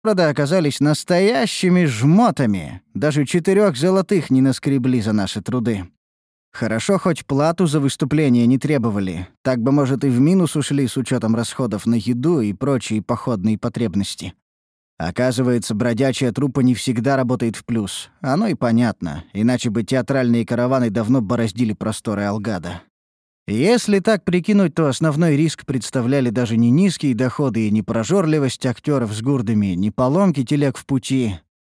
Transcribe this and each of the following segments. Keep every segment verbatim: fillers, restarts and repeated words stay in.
Правда, оказались настоящими жмотами. Даже четырех золотых не наскребли за наши труды. Хорошо, хоть плату за выступление не требовали. Так бы, может, и в минус ушли с учетом расходов на еду и прочие походные потребности. Оказывается, бродячая труппа не всегда работает в плюс. Оно и понятно, иначе бы театральные караваны давно бороздили просторы Алгада. Если так прикинуть, то основной риск представляли даже не низкие доходы и не прожорливость актеров с гурдами, не поломки телег в пути,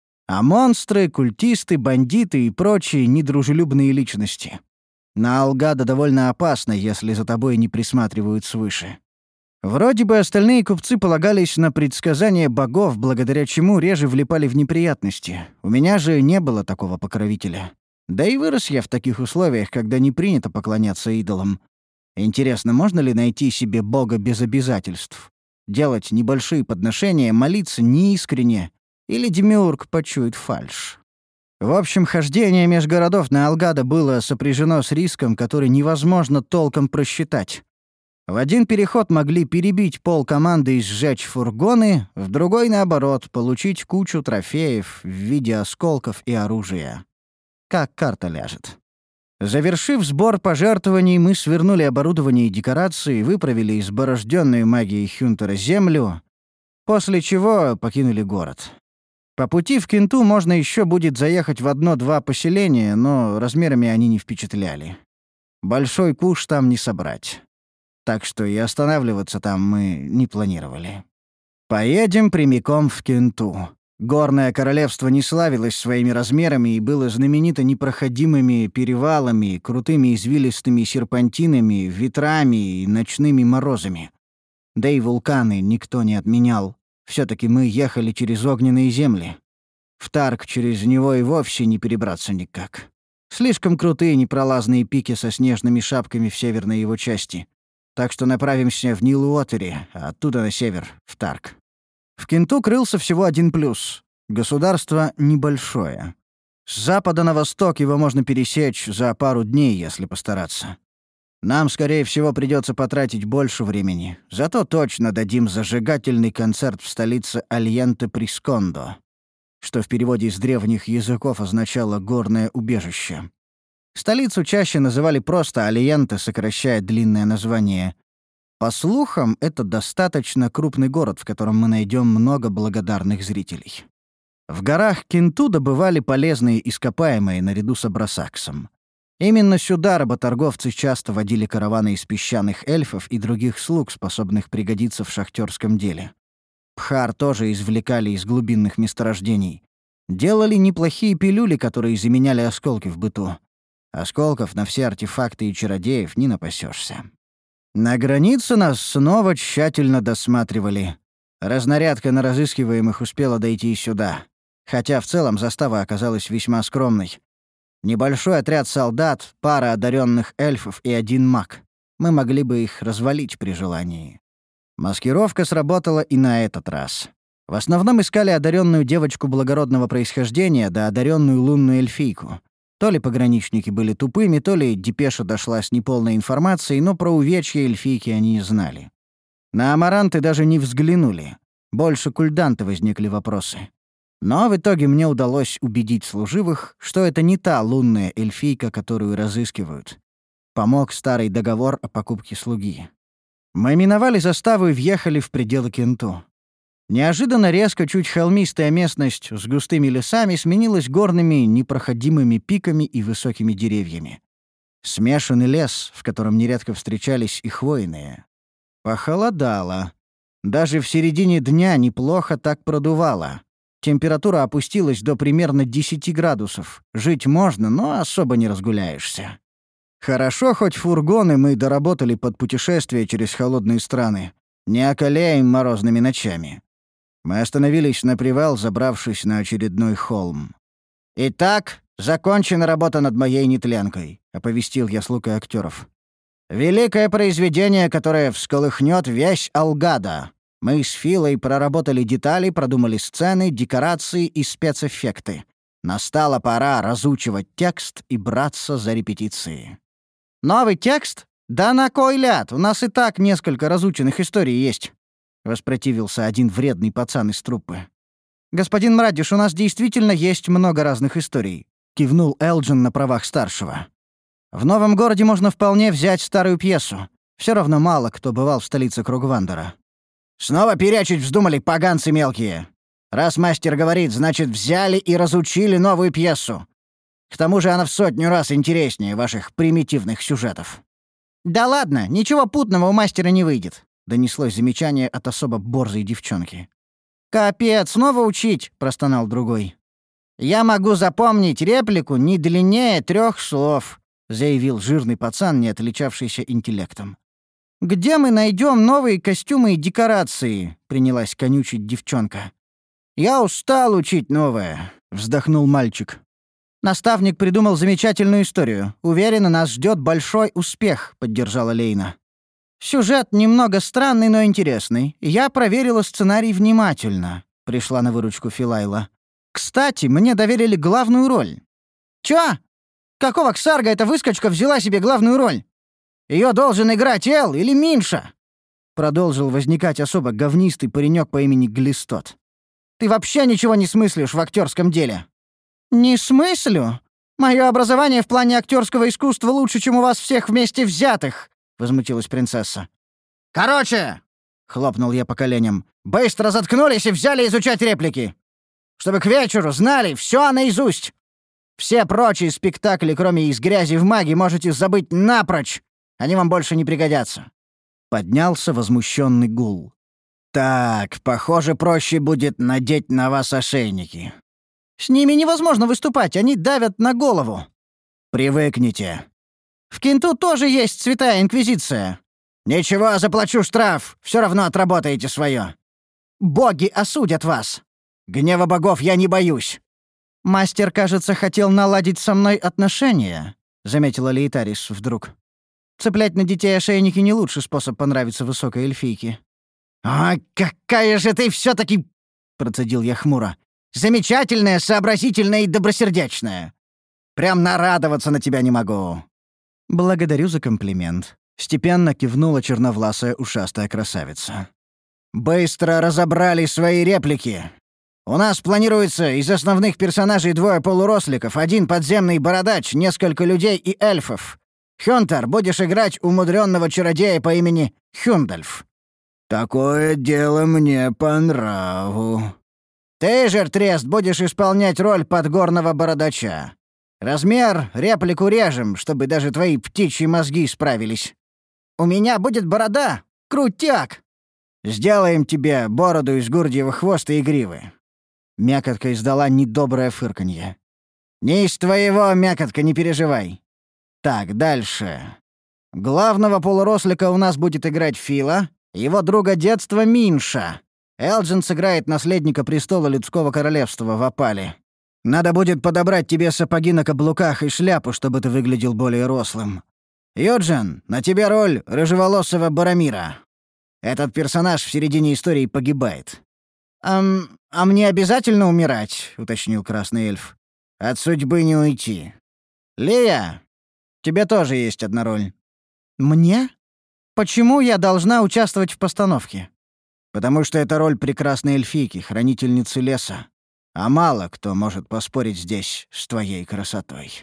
а монстры, культисты, бандиты и прочие недружелюбные личности. На Алгада довольно опасно, если за тобой не присматривают свыше. Вроде бы остальные купцы полагались на предсказания богов, благодаря чему реже влипали в неприятности. У меня же не было такого покровителя. Да и вырос я в таких условиях, когда не принято поклоняться идолам. Интересно, можно ли найти себе бога без обязательств? Делать небольшие подношения, молиться неискренне? Или демиург почует фальшь? В общем, хождение меж городов на Алгада было сопряжено с риском, который невозможно толком просчитать. В один переход могли перебить пол команды и сжечь фургоны, в другой, наоборот, получить кучу трофеев в виде осколков и оружия. Как карта ляжет. Завершив сбор пожертвований, мы свернули оборудование и декорации, выправили изборожденную магией Хюнтера землю, после чего покинули город. По пути в Кенту можно еще будет заехать в одно-два поселения, но размерами они не впечатляли. Большой куш там не собрать. Так что и останавливаться там мы не планировали. Поедем прямиком в Кенту. Горное королевство не славилось своими размерами и было знаменито непроходимыми перевалами, крутыми извилистыми серпантинами, ветрами и ночными морозами. Да и вулканы никто не отменял. Все-таки мы ехали через огненные земли. В Тарк через него и вовсе не перебраться никак. Слишком крутые непролазные пики со снежными шапками в северной его части. Так что направимся в Нилуотери, а оттуда на север, в Тарк. В Кенту крылся всего один плюс. Государство небольшое. С запада на восток его можно пересечь за пару дней, если постараться. Нам, скорее всего, придется потратить больше времени. Зато точно дадим зажигательный концерт в столице Альенте-Прискондо, что в переводе с древних языков означало «горное убежище». Столицу чаще называли просто Альенте, сокращая длинное название. По слухам, это достаточно крупный город, в котором мы найдем много благодарных зрителей. В горах Кенту добывали полезные ископаемые наряду с Абрасаксом. Именно сюда работорговцы часто водили караваны из песчаных эльфов и других слуг, способных пригодиться в шахтерском деле. Пхар тоже извлекали из глубинных месторождений. Делали неплохие пилюли, которые заменяли осколки в быту. Осколков на все артефакты и чародеев не напасешься. На границе нас снова тщательно досматривали. Разнарядка на разыскиваемых успела дойти и сюда. Хотя в целом застава оказалась весьма скромной. Небольшой отряд солдат, пара одаренных эльфов и один маг. Мы могли бы их развалить при желании. Маскировка сработала и на этот раз. В основном искали одаренную девочку благородного происхождения да одаренную лунную эльфийку. То ли пограничники были тупыми, то ли депеша дошла с неполной информацией, но про увечья эльфийки они не знали. На амаранты даже не взглянули. Больше кульданты возникли вопросы. Но в итоге мне удалось убедить служивых, что это не та лунная эльфийка, которую разыскивают. Помог старый договор о покупке слуги. Мы миновали заставу и въехали в пределы Кенту. Неожиданно резко чуть холмистая местность с густыми лесами сменилась горными непроходимыми пиками и высокими деревьями. Смешанный лес, в котором нередко встречались и хвойные. Похолодало. Даже в середине дня неплохо так продувало. Температура опустилась до примерно десяти градусов. Жить можно, но особо не разгуляешься. Хорошо, хоть фургоны мы доработали под путешествие через холодные страны. Не околяем морозными ночами. Мы остановились на привал, забравшись на очередной холм. «Итак, закончена работа над моей нетленкой», — оповестил я слуг и актеров. «Великое произведение, которое всколыхнет весь Алгада. Мы с Филой проработали детали, продумали сцены, декорации и спецэффекты. Настала пора разучивать текст и браться за репетиции». «Новый текст? Да на кой ляд? У нас и так несколько разученных историй есть», — воспротивился один вредный пацан из труппы. «Господин Мрадиш, у нас действительно есть много разных историй», — кивнул Элджин на правах старшего. «В новом городе можно вполне взять старую пьесу. Все равно мало кто бывал в столице Кругвандера». «Снова перечить вздумали, поганцы мелкие. Раз мастер говорит, значит, взяли и разучили новую пьесу. К тому же она в сотню раз интереснее ваших примитивных сюжетов». «Да ладно, ничего путного у мастера не выйдет», — донеслось замечание от особо борзой девчонки. «Капец, снова учить!» — простонал другой. «Я могу запомнить реплику не длиннее трех слов», — заявил жирный пацан, не отличавшийся интеллектом. «Где мы найдем новые костюмы и декорации?» — принялась конючить девчонка. «Я устал учить новое», — вздохнул мальчик. «Наставник придумал замечательную историю. Уверена, нас ждет большой успех», — поддержала Лейна. «Сюжет немного странный, но интересный. Я проверила сценарий внимательно», — пришла на выручку Филайла. «Кстати, мне доверили главную роль». «Чё? Какого ксарга эта выскочка взяла себе главную роль? Её должен играть Эл или Минша?» Продолжил возникать особо говнистый паренёк по имени Глистот. «Ты вообще ничего не смыслишь в актерском деле». «Не смыслю? Моё образование в плане актерского искусства лучше, чем у вас всех вместе взятых», — возмутилась принцесса. «Короче!» — хлопнул я по коленям. «Быстро заткнулись и взяли изучать реплики! Чтобы к вечеру знали все наизусть! Все прочие спектакли, кроме «Из грязи в маги», можете забыть напрочь! Они вам больше не пригодятся!» Поднялся возмущенный гул. «Так, похоже, проще будет надеть на вас ошейники. С ними невозможно выступать, они давят на голову. Привыкните. В Кенту тоже есть святая инквизиция. Ничего, заплачу штраф, все равно отработаете свое. Боги осудят вас. Гнева богов я не боюсь». «Мастер, кажется, хотел наладить со мной отношения», — заметила Лейтарис вдруг. «Цеплять на детей ошейники — не лучший способ понравиться высокой эльфийке». «А какая же ты все-таки...» — процедил я хмуро. «Замечательная, сообразительная и добросердечная. Прям нарадоваться на тебя не могу». «Благодарю за комплимент», — степенно кивнула черновласая ушастая красавица. «Быстро разобрали свои реплики. У нас планируется из основных персонажей двое полуросликов, один подземный бородач, несколько людей и эльфов. Хюнтер, будешь играть умудренного чародея по имени Хюндальф». «Такое дело мне по нраву». «Ты же, Трест, будешь исполнять роль подгорного бородача. Размер реплику режем, чтобы даже твои птичьи мозги справились. У меня будет борода. Крутяк! Сделаем тебе бороду из гурдьего хвоста и гривы». Мякотка издала недоброе фырканье. «Не из твоего, Мякотка, не переживай. Так, дальше. Главного полурослика у нас будет играть Фила, его друга детства Минша. Элджин сыграет наследника престола людского королевства в опале. Надо будет подобрать тебе сапоги на каблуках и шляпу, чтобы ты выглядел более рослым. Юджин, на тебе роль рыжеволосого Барамира. Этот персонаж в середине истории погибает». «Ам, а мне обязательно умирать?» — уточнил красный эльф. «От судьбы не уйти. Лея, тебе тоже есть одна роль». «Мне? Почему я должна участвовать в постановке?» «Потому что это роль прекрасной эльфийки, хранительницы леса. А мало кто может поспорить здесь с твоей красотой».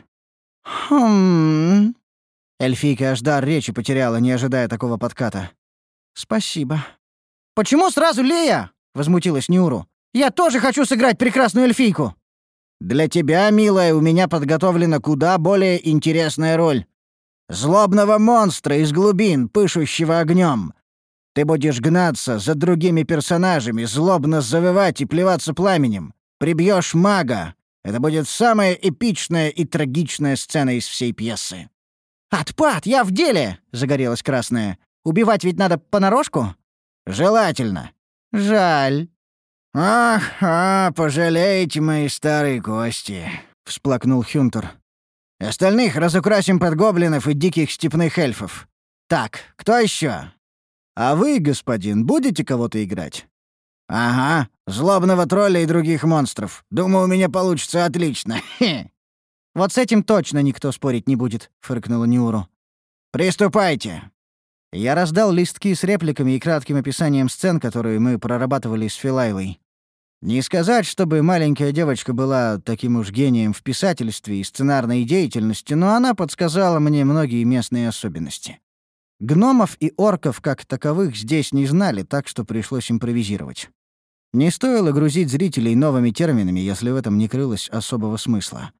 «Хм...» Эльфийка аж дар речи потеряла, не ожидая такого подката. «Спасибо». «Почему сразу Лея?» — возмутилась Нюру. «Я тоже хочу сыграть прекрасную эльфийку». «Для тебя, милая, у меня подготовлена куда более интересная роль. Злобного монстра из глубин, пышущего огнем. Ты будешь гнаться за другими персонажами, злобно завывать и плеваться пламенем. Прибьешь мага. Это будет самая эпичная и трагичная сцена из всей пьесы». «Отпад, я в деле!» — загорелась красная. «Убивать ведь надо понарошку?» «Желательно». «Жаль». «Ах, а, пожалеете мои старые кости», — всплакнул Хюнтер. «Остальных разукрасим под гоблинов и диких степных эльфов. Так, кто еще? А вы, господин, будете кого-то играть?» «Ага, злобного тролля и других монстров. Думаю, у меня получится отлично. Хе». «Вот с этим точно никто спорить не будет», — фыркнула Нюру. «Приступайте». Я раздал листки с репликами и кратким описанием сцен, которые мы прорабатывали с Филайлой. Не сказать, чтобы маленькая девочка была таким уж гением в писательстве и сценарной деятельности, но она подсказала мне многие местные особенности. Гномов и орков как таковых здесь не знали, так что пришлось импровизировать. Не стоило грузить зрителей новыми терминами, если в этом не крылось особого смысла.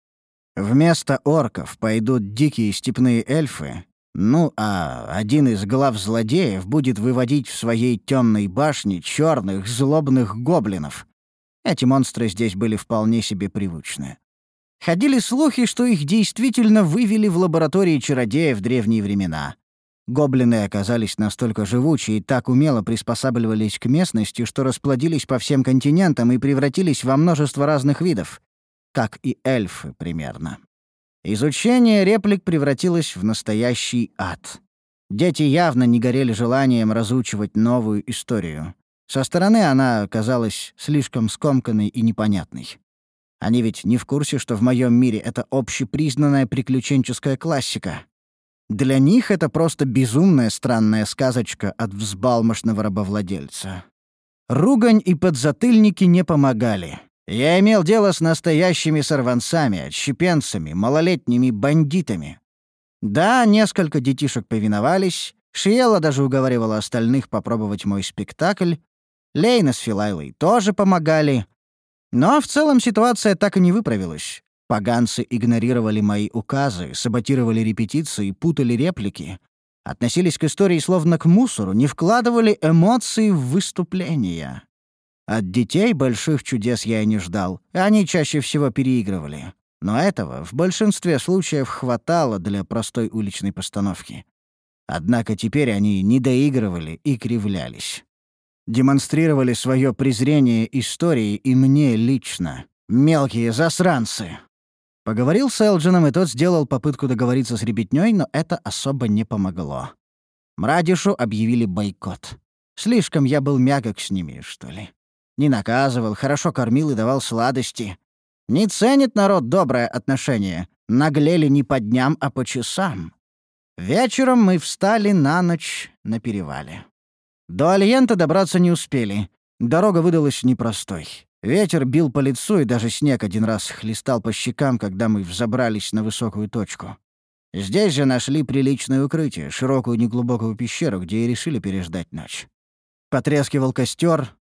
Вместо орков пойдут дикие степные эльфы, ну а один из глав злодеев будет выводить в своей темной башне черных злобных гоблинов. Эти монстры здесь были вполне себе привычны. Ходили слухи, что их действительно вывели в лаборатории чародея в древние времена. Гоблины оказались настолько живучи и так умело приспосабливались к местности, что расплодились по всем континентам и превратились во множество разных видов, как и эльфы примерно. Изучение реплик превратилось в настоящий ад. Дети явно не горели желанием разучивать новую историю. Со стороны она казалась слишком скомканной и непонятной. Они ведь не в курсе, что в моем мире это общепризнанная приключенческая классика. Для них это просто безумная странная сказочка от взбалмошного рабовладельца. Ругань и подзатыльники не помогали. Я имел дело с настоящими сорванцами, отщепенцами, малолетними бандитами. Да, несколько детишек повиновались, Шиела даже уговаривала остальных попробовать мой спектакль, Лейна с Филайлой тоже помогали. Но в целом ситуация так и не выправилась. Поганцы игнорировали мои указы, саботировали репетиции, путали реплики. Относились к истории словно к мусору, не вкладывали эмоции в выступления. От детей больших чудес я и не ждал. Они чаще всего переигрывали. Но этого в большинстве случаев хватало для простой уличной постановки. Однако теперь они не доигрывали и кривлялись. Демонстрировали свое презрение истории и мне лично. Мелкие засранцы. Поговорил с Элджином, и тот сделал попытку договориться с ребятнёй, но это особо не помогло. Мрадишу объявили бойкот. Слишком я был мягок с ними, что ли. Не наказывал, хорошо кормил и давал сладости. Не ценит народ доброе отношение. Наглели не по дням, а по часам. Вечером мы встали на ночь на перевале. До Альента добраться не успели. Дорога выдалась непростой. Ветер бил по лицу, и даже снег один раз хлестал по щекам, когда мы взобрались на высокую точку. Здесь же нашли приличное укрытие, широкую неглубокую пещеру, где и решили переждать ночь. Потрескивал костер.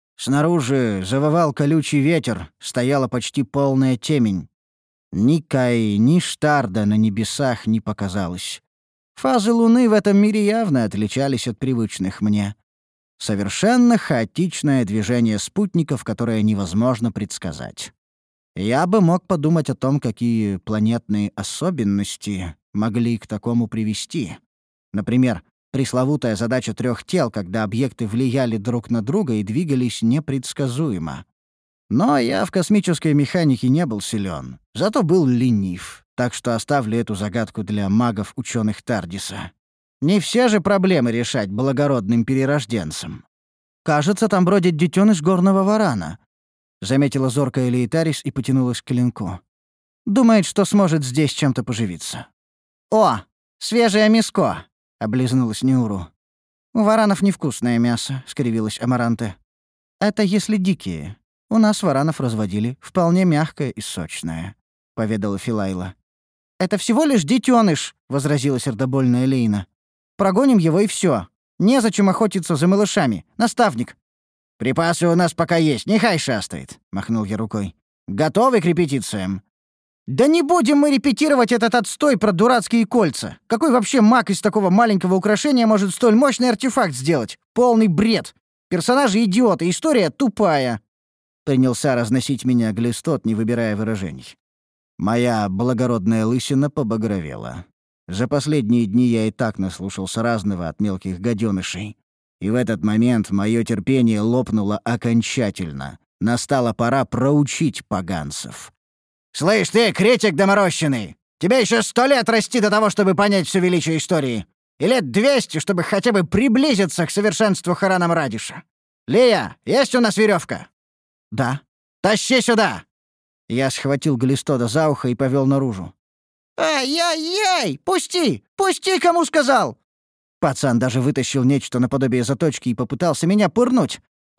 Снаружи завывал колючий ветер, стояла почти полная темень. Ни Каи, ни Штарда на небесах не показалось. Фазы Луны в этом мире явно отличались от привычных мне. Совершенно хаотичное движение спутников, которое невозможно предсказать. Я бы мог подумать о том, какие планетные особенности могли к такому привести. Например, пресловутая задача трех тел, когда объекты влияли друг на друга и двигались непредсказуемо. Но я в космической механике не был силен, зато был ленив, так что оставлю эту загадку для магов-ученых Тардиса. Не все же проблемы решать благородным перерожденцам. «Кажется, там бродит детеныш горного варана», — заметила зоркая Лейтарис и потянулась к клинку. «Думает, что сможет здесь чем-то поживиться». «О, свежее мяско!» — облизнулась Неуру. «У варанов невкусное мясо», — скривилась Амаранте. «Это если дикие. У нас варанов разводили, вполне мягкое и сочное», — поведала Филайла. «Это всего лишь детеныш», — возразила сердобольная Лейна. «Прогоним его, и все. Незачем охотиться за малышами. Наставник». «Припасы у нас пока есть, нехай шастает», — махнул я рукой. «Готовы к репетициям?» «Да не будем мы репетировать этот отстой про дурацкие кольца. Какой вообще маг из такого маленького украшения может столь мощный артефакт сделать? Полный бред. Персонажи идиоты, история тупая». Принялся разносить меня Глистот, не выбирая выражений. Моя благородная лысина побагровела. За последние дни я и так наслушался разного от мелких гаденышей. И в этот момент мое терпение лопнуло окончательно. Настала пора проучить поганцев. «Слышь ты, критик доморощенный! Тебе еще сто лет расти до того, чтобы понять всё величие истории. И лет двести, чтобы хотя бы приблизиться к совершенству Харана Мрадиша. Лия, есть у нас веревка?» «Да». «Тащи сюда!» Я схватил Глистода за ухо и повел наружу. «Ай-яй-яй! Пусти! Пусти, кому сказал!» Пацан даже вытащил нечто наподобие заточки и попытался меня пырнуть.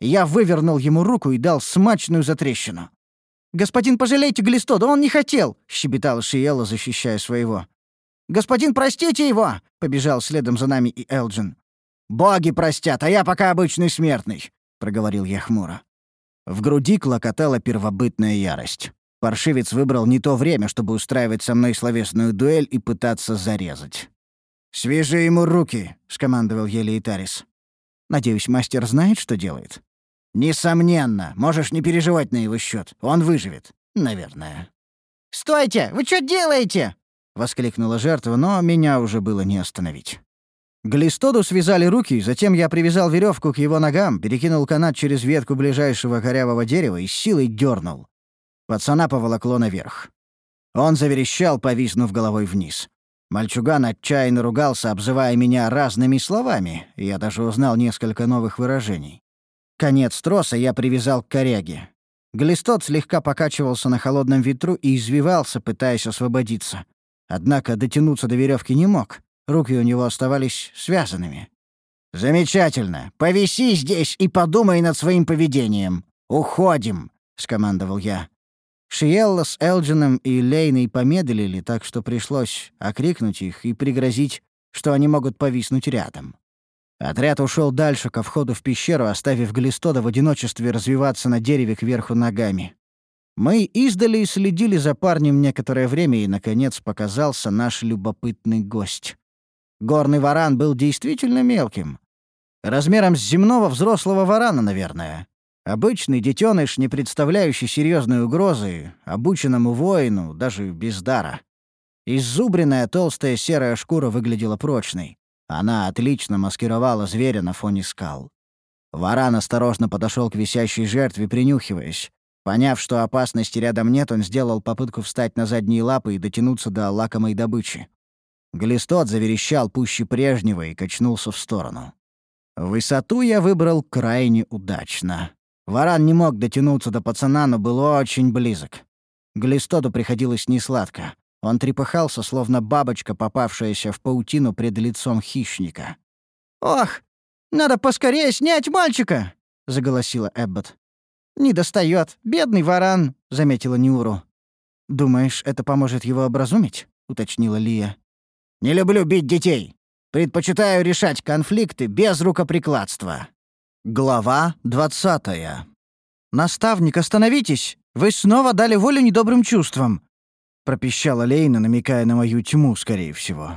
Я вывернул ему руку и дал смачную затрещину. «Господин, пожалейте Глистода, он не хотел!» — щебетала Шиелла, защищая своего. «Господин, простите его!» — побежал следом за нами и Элджин. «Боги простят, а я пока обычный смертный», — проговорил я хмуро. В груди клокотала первобытная ярость. Паршивец выбрал не то время, чтобы устраивать со мной словесную дуэль и пытаться зарезать. «Свяжи ему руки», — скомандовал Елейтарис. «Надеюсь, мастер знает, что делает?» «Несомненно. Можешь не переживать на его счет. Он выживет. Наверное». «Стойте! Вы что делаете?» — воскликнула жертва, но меня уже было не остановить. Глистоду связали руки, затем я привязал веревку к его ногам, перекинул канат через ветку ближайшего корявого дерева и с силой дернул. Пацана поволокло наверх. Он заверещал, повиснув головой вниз. Мальчуган отчаянно ругался, обзывая меня разными словами, и я даже узнал несколько новых выражений. Конец троса я привязал к коряге. Глистод слегка покачивался на холодном ветру и извивался, пытаясь освободиться. Однако дотянуться до веревки не мог. Руки у него оставались связанными. «Замечательно. Повиси здесь и подумай над своим поведением. Уходим», — скомандовал я. Шиелла с Элджином и Лейной помедлили, так что пришлось окрикнуть их и пригрозить, что они могут повиснуть рядом. Отряд ушел дальше, ко входу в пещеру, оставив Глистода в одиночестве развиваться на дереве кверху ногами. Мы издали следили за парнем некоторое время, и, наконец, показался наш любопытный гость. Горный варан был действительно мелким. Размером с земного взрослого варана, наверное. Обычный детеныш, не представляющий серьезной угрозы, обученному воину, даже без дара. Иззубренная толстая серая шкура выглядела прочной. Она отлично маскировала зверя на фоне скал. Варан осторожно подошел к висящей жертве, принюхиваясь. Поняв, что опасности рядом нет, он сделал попытку встать на задние лапы и дотянуться до лакомой добычи. Глистод заверещал пуще прежнего и качнулся в сторону. Высоту я выбрал крайне удачно. Варан не мог дотянуться до пацана, но был очень близок. Глистоду приходилось несладко. Он трепыхался, словно бабочка, попавшаяся в паутину пред лицом хищника. «Ох, надо поскорее снять мальчика!» — заголосила Эббот. «Не достает, бедный варан», — заметила Ниуру. «Думаешь, это поможет его образумить?» — уточнила Лия. «Не люблю бить детей. Предпочитаю решать конфликты без рукоприкладства». Глава двадцатая. «Наставник, остановитесь! Вы снова дали волю недобрым чувствам!» — пропищала Лейна, намекая на мою тьму, скорее всего.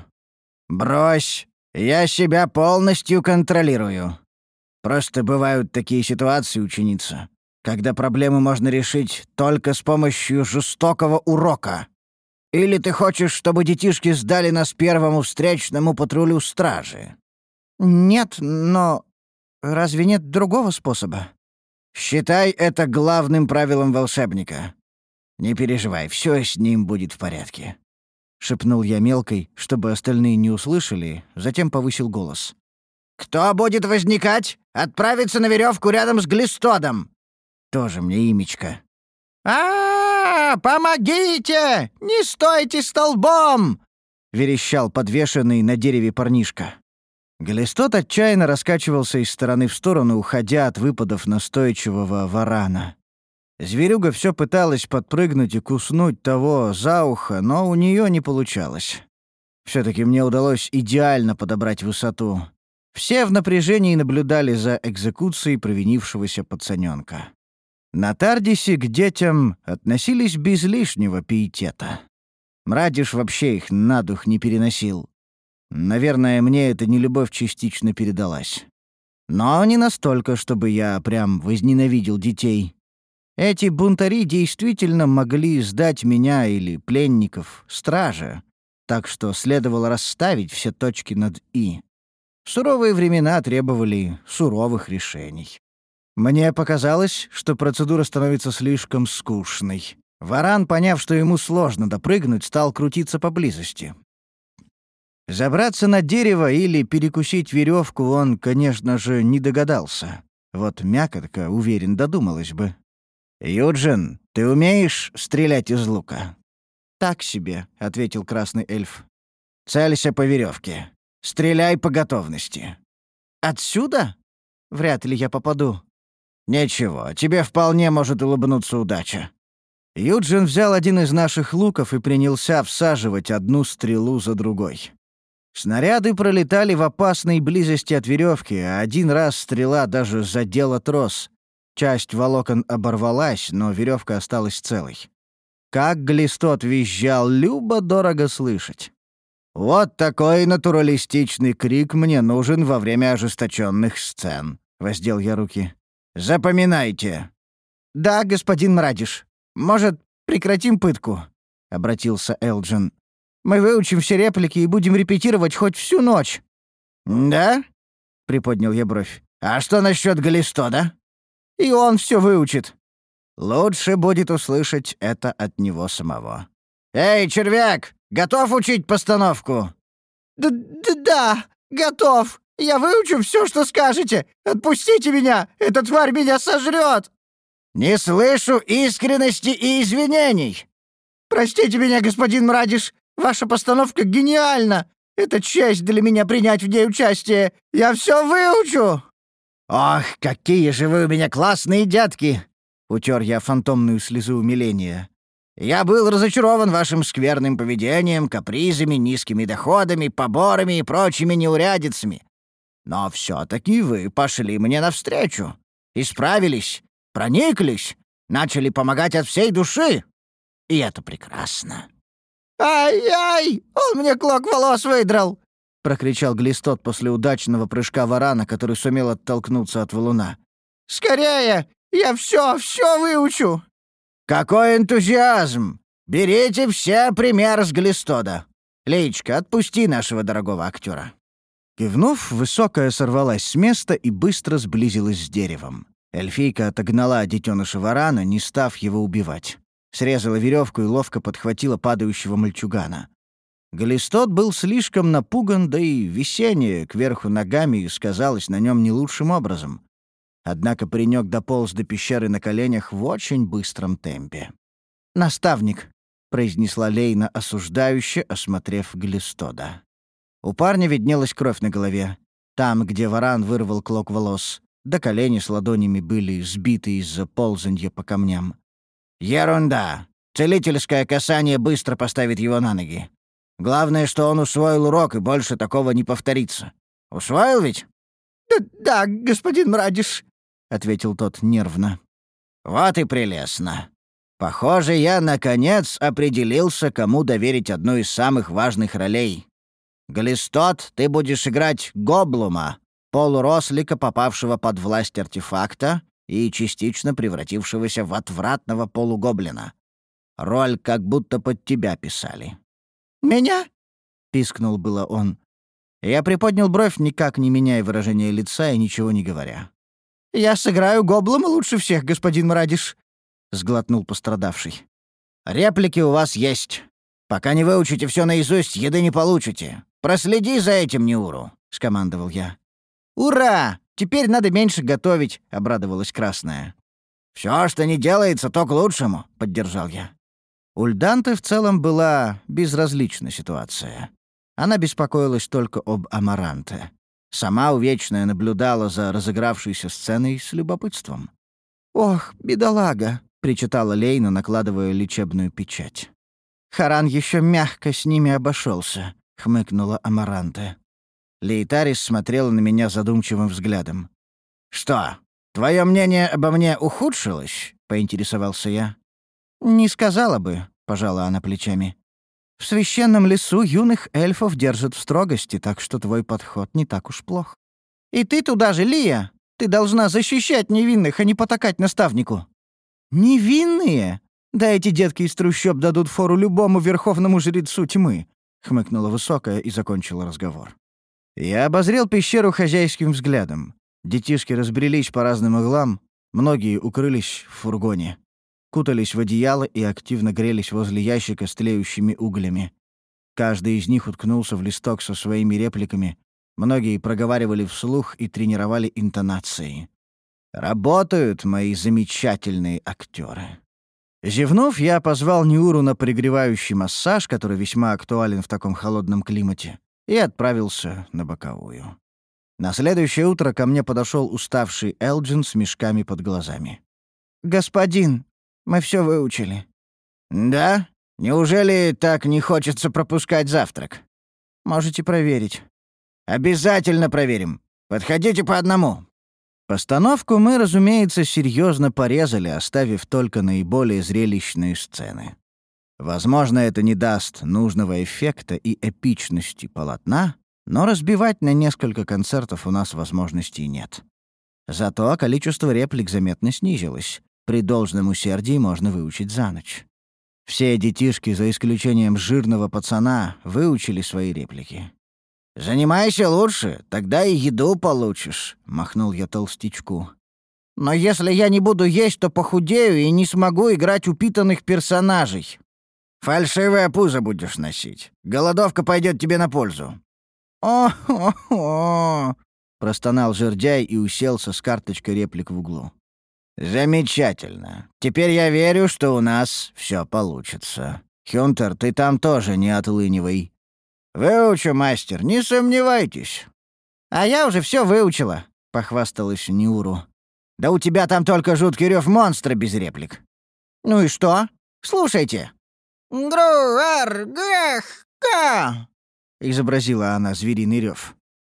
«Брось! Я себя полностью контролирую. Просто бывают такие ситуации, ученица, когда проблемы можно решить только с помощью жестокого урока. Или ты хочешь, чтобы детишки сдали нас первому встречному патрулю стражи?» «Нет, но разве нет другого способа?» «Считай это главным правилом волшебника. Не переживай, все с ним будет в порядке», — шепнул я мелкой, чтобы остальные не услышали, затем повысил голос. «Кто будет возникать? Отправиться на веревку рядом с Глистодом!» Тоже мне имечко. а, -а, -а Помогите! Не стойте столбом!» — верещал подвешенный на дереве парнишка. Глистод отчаянно раскачивался из стороны в сторону, уходя от выпадов настойчивого варана. Зверюга все пыталась подпрыгнуть и куснуть того за ухо, но у нее не получалось. Все-таки мне удалось идеально подобрать высоту. Все в напряжении наблюдали за экзекуцией провинившегося пацаненка. На Тардисе к детям относились без лишнего пиетета. Мрадиш вообще их на дух не переносил. Наверное, мне эта нелюбовь частично передалась. Но не настолько, чтобы я прям возненавидел детей. Эти бунтари действительно могли сдать меня или пленников страже, так что следовало расставить все точки над «и». Суровые времена требовали суровых решений. Мне показалось, что процедура становится слишком скучной. Варан, поняв, что ему сложно допрыгнуть, стал крутиться поблизости. Забраться на дерево или перекусить веревку он, конечно же, не догадался. Вот мякотка, уверен, додумалась бы. «Юджин, ты умеешь стрелять из лука?» «Так себе», — ответил красный эльф. «Целься по веревке. Стреляй по готовности». «Отсюда? Вряд ли я попаду». «Ничего, тебе вполне может улыбнуться удача». Юджин взял один из наших луков и принялся всаживать одну стрелу за другой. Снаряды пролетали в опасной близости от веревки, а один раз стрела даже задела трос. Часть волокон оборвалась, но веревка осталась целой. Как глистот визжал, любо-дорого слышать. «Вот такой натуралистичный крик мне нужен во время ожесточенных сцен», — воздел я руки. «Запоминайте». «Да, господин Мрадиш. Может, прекратим пытку?» — обратился Элджин. «Мы выучим все реплики и будем репетировать хоть всю ночь». «Да?» — приподнял я бровь. «А что насчет Глистода?» «И он все выучит». «Лучше будет услышать это от него самого». «Эй, червяк, готов учить постановку?» «Да, да, да, готов. Я выучу все, что скажете. Отпустите меня, эта тварь меня сожрет!» «Не слышу искренности и извинений!» «Простите меня, господин Мрадиш, ваша постановка гениальна! Это честь для меня принять в ней участие! Я все выучу!» «Ох, какие же вы у меня классные дядки!» — утер я фантомную слезу умиления. «Я был разочарован вашим скверным поведением, капризами, низкими доходами, поборами и прочими неурядицами. Но все-таки вы пошли мне навстречу, исправились, прониклись, начали помогать от всей души. И это прекрасно». «Ай-яй! Он мне клок волос выдрал!» — прокричал Глистот после удачного прыжка варана, который сумел оттолкнуться от валуна. «Скорее! Я все, все выучу!» «Какой энтузиазм! Берите все пример с Глистода. Леечка, отпусти нашего дорогого актера». Кивнув, высокая сорвалась с места и быстро сблизилась с деревом. Эльфийка отогнала детеныша варана, не став его убивать. Срезала веревку и ловко подхватила падающего мальчугана. Глистот был слишком напуган, да и висение кверху ногами сказалось на нем не лучшим образом. Однако паренек дополз до пещеры на коленях в очень быстром темпе. «Наставник», — произнесла Лейна осуждающе, осмотрев Глистода. У парня виднелась кровь на голове. Там, где варан вырвал клок волос, да колени с ладонями были сбиты из-за ползанья по камням. «Ерунда! Целительское касание быстро поставит его на ноги. Главное, что он усвоил урок, и больше такого не повторится. Усвоил ведь?» «Да, да, господин Мрадиш», — ответил тот нервно. «Вот и прелестно. Похоже, я, наконец, определился, кому доверить одну из самых важных ролей. Глистот, ты будешь играть Гоблума, полурослика, попавшего под власть артефакта и частично превратившегося в отвратного полугоблина. Роль как будто под тебя писали». «Меня?» — пискнул было он. Я приподнял бровь, никак не меняя выражения лица и ничего не говоря. «Я сыграю Гоблума лучше всех, господин Мрадиш», — сглотнул пострадавший. «Реплики у вас есть. Пока не выучите все наизусть, еды не получите. Проследи за этим, Неуру», — скомандовал я. «Ура! Теперь надо меньше готовить», — обрадовалась Красная. «Все, что не делается, то к лучшему», — поддержал я. У Льданты в целом была безразлична ситуация. Она беспокоилась только об Амаранте. Сама Увечная наблюдала за разыгравшейся сценой с любопытством. «Ох, бедолага», — причитала Лейна, накладывая лечебную печать. «Харан еще мягко с ними обошелся», — хмыкнула Амаранте. Лейтарис смотрела на меня задумчивым взглядом. «Что, твое мнение обо мне ухудшилось?» — поинтересовался я. «Не сказала бы», — пожала она плечами. «В священном лесу юных эльфов держат в строгости, так что твой подход не так уж плох. И ты туда же, Лия! Ты должна защищать невинных, а не потакать наставнику». «Невинные? Да эти детки из трущоб дадут фору любому верховному жрецу тьмы», — хмыкнула Высокая и закончила разговор. Я обозрел пещеру хозяйским взглядом. Детишки разбрелись по разным углам, многие укрылись в фургоне. Кутались в одеяло и активно грелись возле ящика с тлеющими углями. Каждый из них уткнулся в листок со своими репликами. Многие проговаривали вслух и тренировали интонации. Работают мои замечательные актеры. Зевнув, я позвал Неуру на пригревающий массаж, который весьма актуален в таком холодном климате, и отправился на боковую. На следующее утро ко мне подошел уставший Элджин с мешками под глазами. «Господин, мы все выучили». «Да? Неужели так не хочется пропускать завтрак?» «Можете проверить». «Обязательно проверим. Подходите по одному». Постановку мы, разумеется, серьезно порезали, оставив только наиболее зрелищные сцены. Возможно, это не даст нужного эффекта и эпичности полотна, но разбивать на несколько концертов у нас возможностей нет. Зато количество реплик заметно снизилось. При должном усердии можно выучить за ночь. Все детишки, за исключением жирного пацана, выучили свои реплики. «Занимайся лучше, тогда и еду получишь», — махнул я толстячку. «Но если я не буду есть, то похудею и не смогу играть упитанных персонажей». «Фальшивое пузо будешь носить. Голодовка пойдет тебе на пользу». «О-хо-хо!» — простонал жердяй и уселся с карточкой реплик в углу. «Замечательно. Теперь я верю, что у нас все получится. Хюнтер, ты там тоже не отлынивай. Выучу, мастер, не сомневайтесь». «А я уже все выучила», — похвасталась Ниуру. «Да у тебя там только жуткий рев монстра без реплик». «Ну и что? Слушайте». «Гру-ар-гэх-ка!» — изобразила она звериный рев.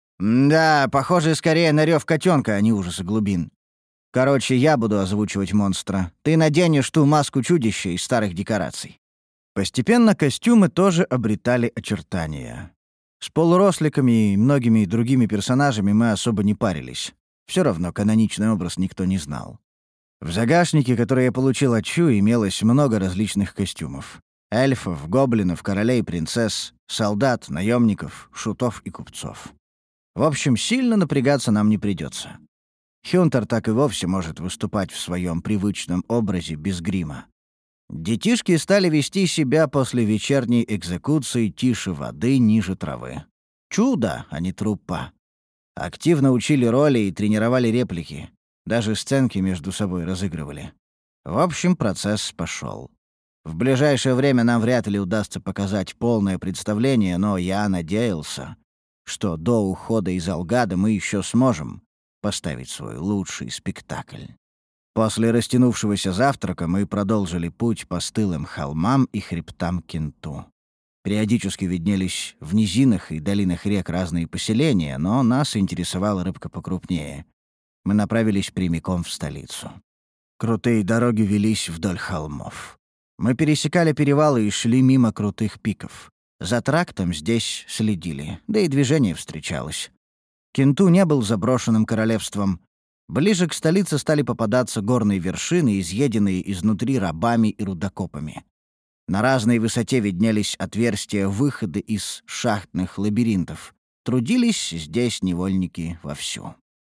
«Да, похоже скорее на рев котенка, а не ужаса глубин. Короче, я буду озвучивать монстра. Ты наденешь ту маску чудища из старых декораций». Постепенно костюмы тоже обретали очертания. С полуросликами и многими другими персонажами мы особо не парились. Все равно каноничный образ никто не знал. В загашнике, который я получил от Чу, имелось много различных костюмов. Эльфов, гоблинов, королей, принцесс, солдат, наемников, шутов и купцов. В общем, сильно напрягаться нам не придется. Хюнтер так и вовсе может выступать в своем привычном образе без грима. Детишки стали вести себя после вечерней экзекуции тише воды, ниже травы. Чудо, а не труппа. Активно учили роли и тренировали реплики. Даже сценки между собой разыгрывали. В общем, процесс пошел. В ближайшее время нам вряд ли удастся показать полное представление, но я надеялся, что до ухода из Алгада мы еще сможем поставить свой лучший спектакль. После растянувшегося завтрака мы продолжили путь по стылым холмам и хребтам Кенту. Периодически виднелись в низинах и долинах рек разные поселения, но нас интересовала рыбка покрупнее. Мы направились прямиком в столицу. Крутые дороги велись вдоль холмов. Мы пересекали перевалы и шли мимо крутых пиков. За трактом здесь следили, да и движение встречалось. Кенту не был заброшенным королевством. Ближе к столице стали попадаться горные вершины, изъеденные изнутри рабами и рудокопами. На разной высоте виднелись отверстия выхода из шахтных лабиринтов. Трудились здесь невольники вовсю.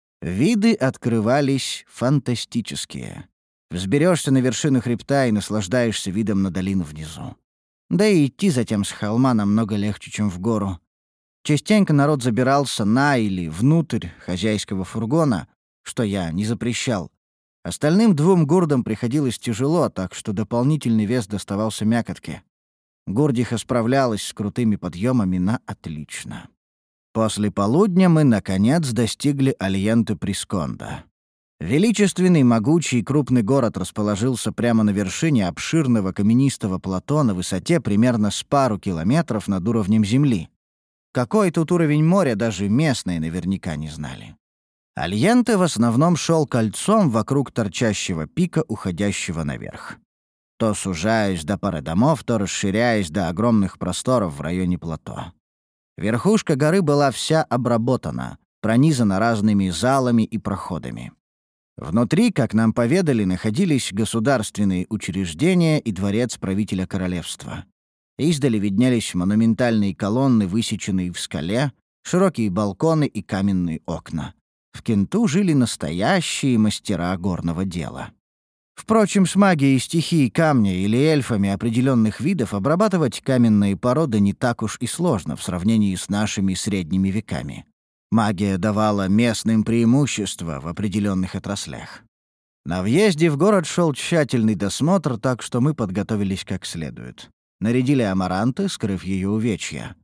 Виды открывались фантастические. Взберешься на вершину хребта и наслаждаешься видом на долину внизу. Да и идти затем с холма намного легче, чем в гору. Частенько народ забирался на или внутрь хозяйского фургона, что я не запрещал. Остальным двум гурдам приходилось тяжело, так что дополнительный вес доставался мякотке. Гурдиха справлялась с крутыми подъемами на отлично. После полудня мы, наконец, достигли Альенте-Присконда. Величественный, могучий, крупный город расположился прямо на вершине обширного каменистого плато на высоте примерно с пару километров над уровнем земли. Какой тут уровень моря, даже местные наверняка не знали. Альенте в основном шел кольцом вокруг торчащего пика, уходящего наверх. То сужаясь до пары домов, то расширяясь до огромных просторов в районе плато. Верхушка горы была вся обработана, пронизана разными залами и проходами. Внутри, как нам поведали, находились государственные учреждения и дворец правителя королевства. Издали виднелись монументальные колонны, высеченные в скале, широкие балконы и каменные окна. В Кенту жили настоящие мастера горного дела. Впрочем, с магией стихии камня или эльфами определенных видов обрабатывать каменные породы не так уж и сложно в сравнении с нашими средними веками. Магия давала местным преимущества в определенных отраслях. На въезде в город шел тщательный досмотр, так что мы подготовились как следует. Нарядили Амаранты, скрыв ее увечья.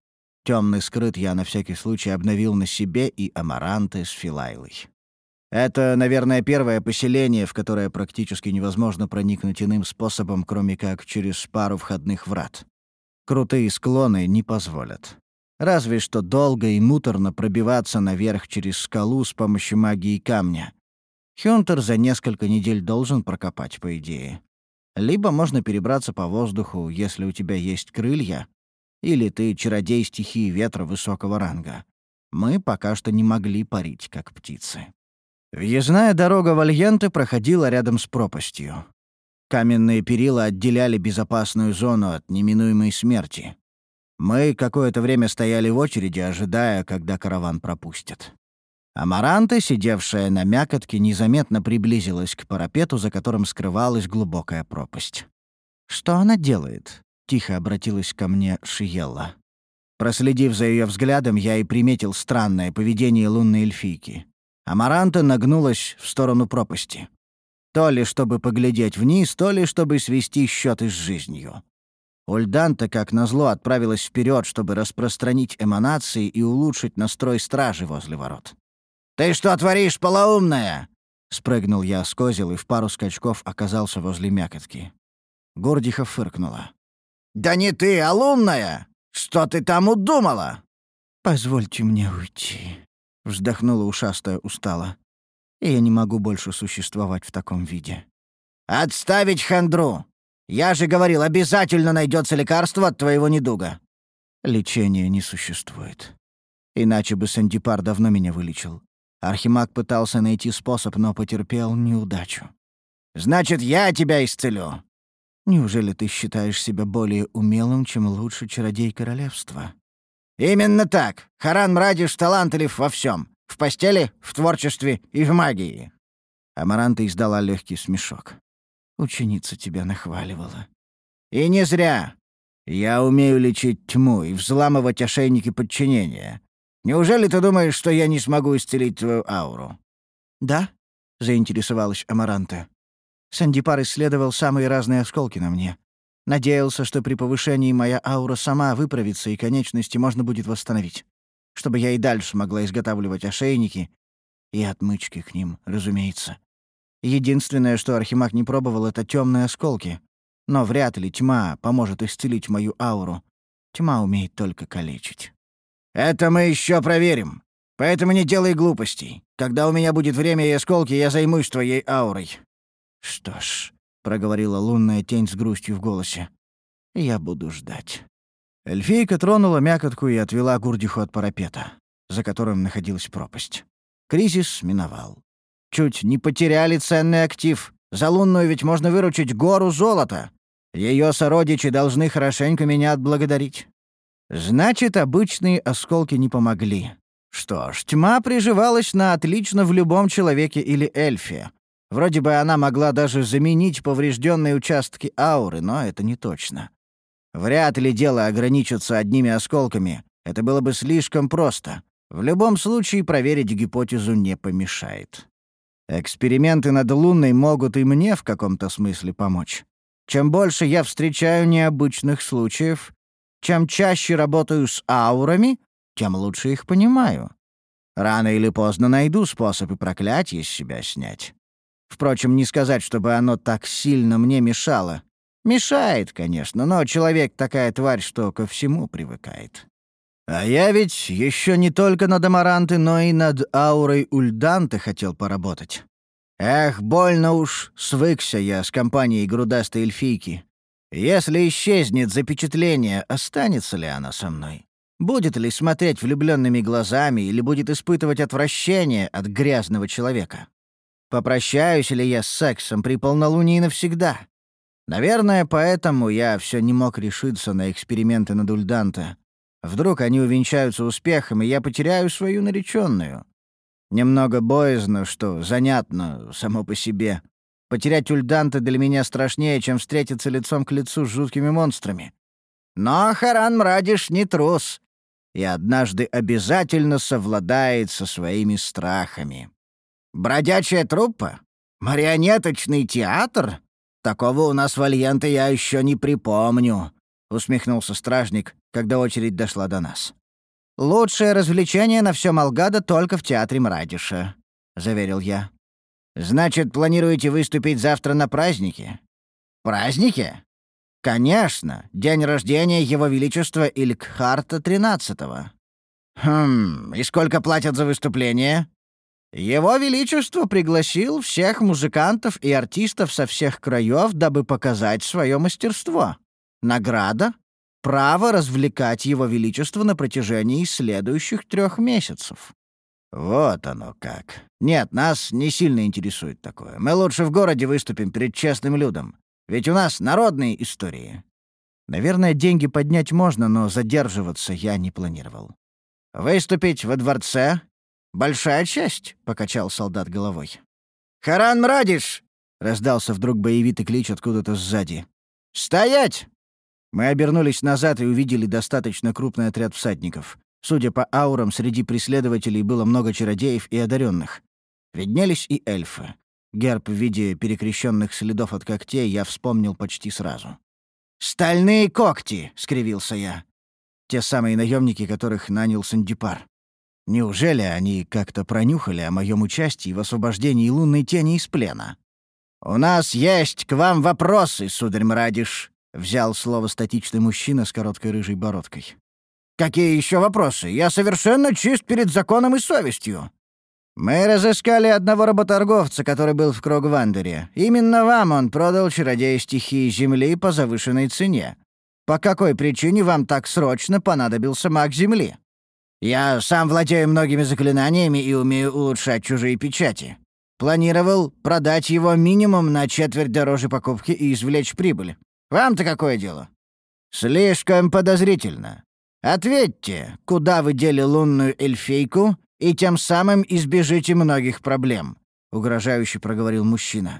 Темный скрыт я на всякий случай обновил на себе и Амаранты с Филайлой. Это, наверное, первое поселение, в которое практически невозможно проникнуть иным способом, кроме как через пару входных врат. Крутые склоны не позволят. Разве что долго и муторно пробиваться наверх через скалу с помощью магии камня. Хюнтер за несколько недель должен прокопать, по идее. Либо можно перебраться по воздуху, если у тебя есть крылья, или ты чародей стихии ветра высокого ранга. Мы пока что не могли парить, как птицы. Въездная дорога в Альенте проходила рядом с пропастью. Каменные перила отделяли безопасную зону от неминуемой смерти. Мы какое-то время стояли в очереди, ожидая, когда караван пропустят. Амаранта, сидевшая на мякотке, незаметно приблизилась к парапету, за которым скрывалась глубокая пропасть. «Что она делает?» — тихо обратилась ко мне Шиелла. Проследив за ее взглядом, я и приметил странное поведение лунной эльфийки. Амаранта нагнулась в сторону пропасти. То ли чтобы поглядеть вниз, то ли чтобы свести счеты с жизнью. Ульданта, как назло, отправилась вперед, чтобы распространить эманации и улучшить настрой стражи возле ворот. «Ты что творишь, полоумная?» Спрыгнул я с козел и в пару скачков оказался возле мякотки. Гордиха фыркнула. «Да не ты, а лунная! Что ты там удумала?» «Позвольте мне уйти», — вздохнула ушастая устало. «Я не могу больше существовать в таком виде». «Отставить хандру! Я же говорил, обязательно найдется лекарство от твоего недуга». «Лечения не существует. Иначе бы Сандипар давно меня вылечил. Архимаг пытался найти способ, но потерпел неудачу». «Значит, я тебя исцелю». «Неужели ты считаешь себя более умелым, чем лучший чародей королевства?» «Именно так. Харан Мрадиш талантлив во всем: в постели, в творчестве и в магии». Амаранта издала легкий смешок. «Ученица тебя нахваливала». «И не зря. Я умею лечить тьму и взламывать ошейники подчинения. Неужели ты думаешь, что я не смогу исцелить твою ауру?» «Да?» — заинтересовалась Амаранта. Сандипар исследовал самые разные осколки на мне. Надеялся, что при повышении моя аура сама выправится и конечности можно будет восстановить, чтобы я и дальше могла изготавливать ошейники и отмычки к ним, разумеется. Единственное, что Архимаг не пробовал, — это темные осколки. Но вряд ли тьма поможет исцелить мою ауру. Тьма умеет только калечить. «Это мы еще проверим. Поэтому не делай глупостей. Когда у меня будет время и осколки, я займусь твоей аурой». «Что ж», — проговорила лунная тень с грустью в голосе, — «я буду ждать». Эльфийка тронула мякотку и отвела Гурдиху от парапета, за которым находилась пропасть. Кризис миновал. Чуть не потеряли ценный актив. За лунную ведь можно выручить гору золота. Ее сородичи должны хорошенько меня отблагодарить. Значит, обычные осколки не помогли. Что ж, тьма приживалась на отлично в любом человеке или эльфе. Вроде бы она могла даже заменить поврежденные участки ауры, но это не точно. Вряд ли дело ограничится одними осколками. Это было бы слишком просто. В любом случае проверить гипотезу не помешает. Эксперименты над лунной могут и мне в каком-то смысле помочь. Чем больше я встречаю необычных случаев, чем чаще работаю с аурами, тем лучше их понимаю. Рано или поздно найду способ и проклятие с себя снять. Впрочем, не сказать, чтобы оно так сильно мне мешало. Мешает, конечно, но человек такая тварь, что ко всему привыкает. А я ведь еще не только над Амаранты, но и над аурой Ульданты хотел поработать. Эх, больно уж свыкся я с компанией грудастой эльфийки. Если исчезнет запечатление, останется ли она со мной? Будет ли смотреть влюбленными глазами или будет испытывать отвращение от грязного человека? Попрощаюсь ли я с сексом при полнолунии навсегда? Наверное, поэтому я все не мог решиться на эксперименты над Ульданте. Вдруг они увенчаются успехом, и я потеряю свою нареченную. Немного боязно, что занятно само по себе. Потерять Ульданте для меня страшнее, чем встретиться лицом к лицу с жуткими монстрами. Но Харан Мрадиш не трус, и однажды обязательно совладает со своими страхами. Бродячая труппа? Марионеточный театр? Такого у нас в Альенте я еще не припомню, — усмехнулся стражник, когда очередь дошла до нас. «Лучшее развлечение на всем Алгадо только в театре Мрадиша», — заверил я. «Значит, планируете выступить завтра на празднике?» «Празднике?» «Конечно, день рождения Его Величества Илькхарта тринадцатого». «Хм, и сколько платят за выступление?» «Его Величество пригласил всех музыкантов и артистов со всех краев, дабы показать свое мастерство. Награда — право развлекать Его Величество на протяжении следующих трех месяцев». «Вот оно как. Нет, нас не сильно интересует такое. Мы лучше в городе выступим перед честным людом. Ведь у нас народные истории». Наверное, деньги поднять можно, но задерживаться я не планировал. «Выступить во дворце? Большая честь», — покачал солдат головой. «Харан Мрадиш!» — раздался вдруг боевитый клич откуда-то сзади. «Стоять!» Мы обернулись назад и увидели достаточно крупный отряд всадников. Судя по аурам, среди преследователей было много чародеев и одаренных. Виднелись и эльфы. Герб в виде перекрещенных следов от когтей я вспомнил почти сразу. «Стальные когти!» — скривился я. Те самые наемники, которых нанял Сандипар. Неужели они как-то пронюхали о моем участии в освобождении лунной тени из плена? «У нас есть к вам вопросы, сударь Мрадиш», — взял слово статичный мужчина с короткой рыжей бородкой. «Какие еще вопросы? Я совершенно чист перед законом и совестью». «Мы разыскали одного работорговца, который был в Крогвандере. Именно вам он продал чародея стихии Земли по завышенной цене. По какой причине вам так срочно понадобился маг Земли?» «Я сам владею многими заклинаниями и умею улучшать чужие печати. Планировал продать его минимум на четверть дороже покупки и извлечь прибыль. Вам-то какое дело?» «Слишком подозрительно. Ответьте, куда вы дели лунную эльфийку, и тем самым избежите многих проблем», — угрожающе проговорил мужчина.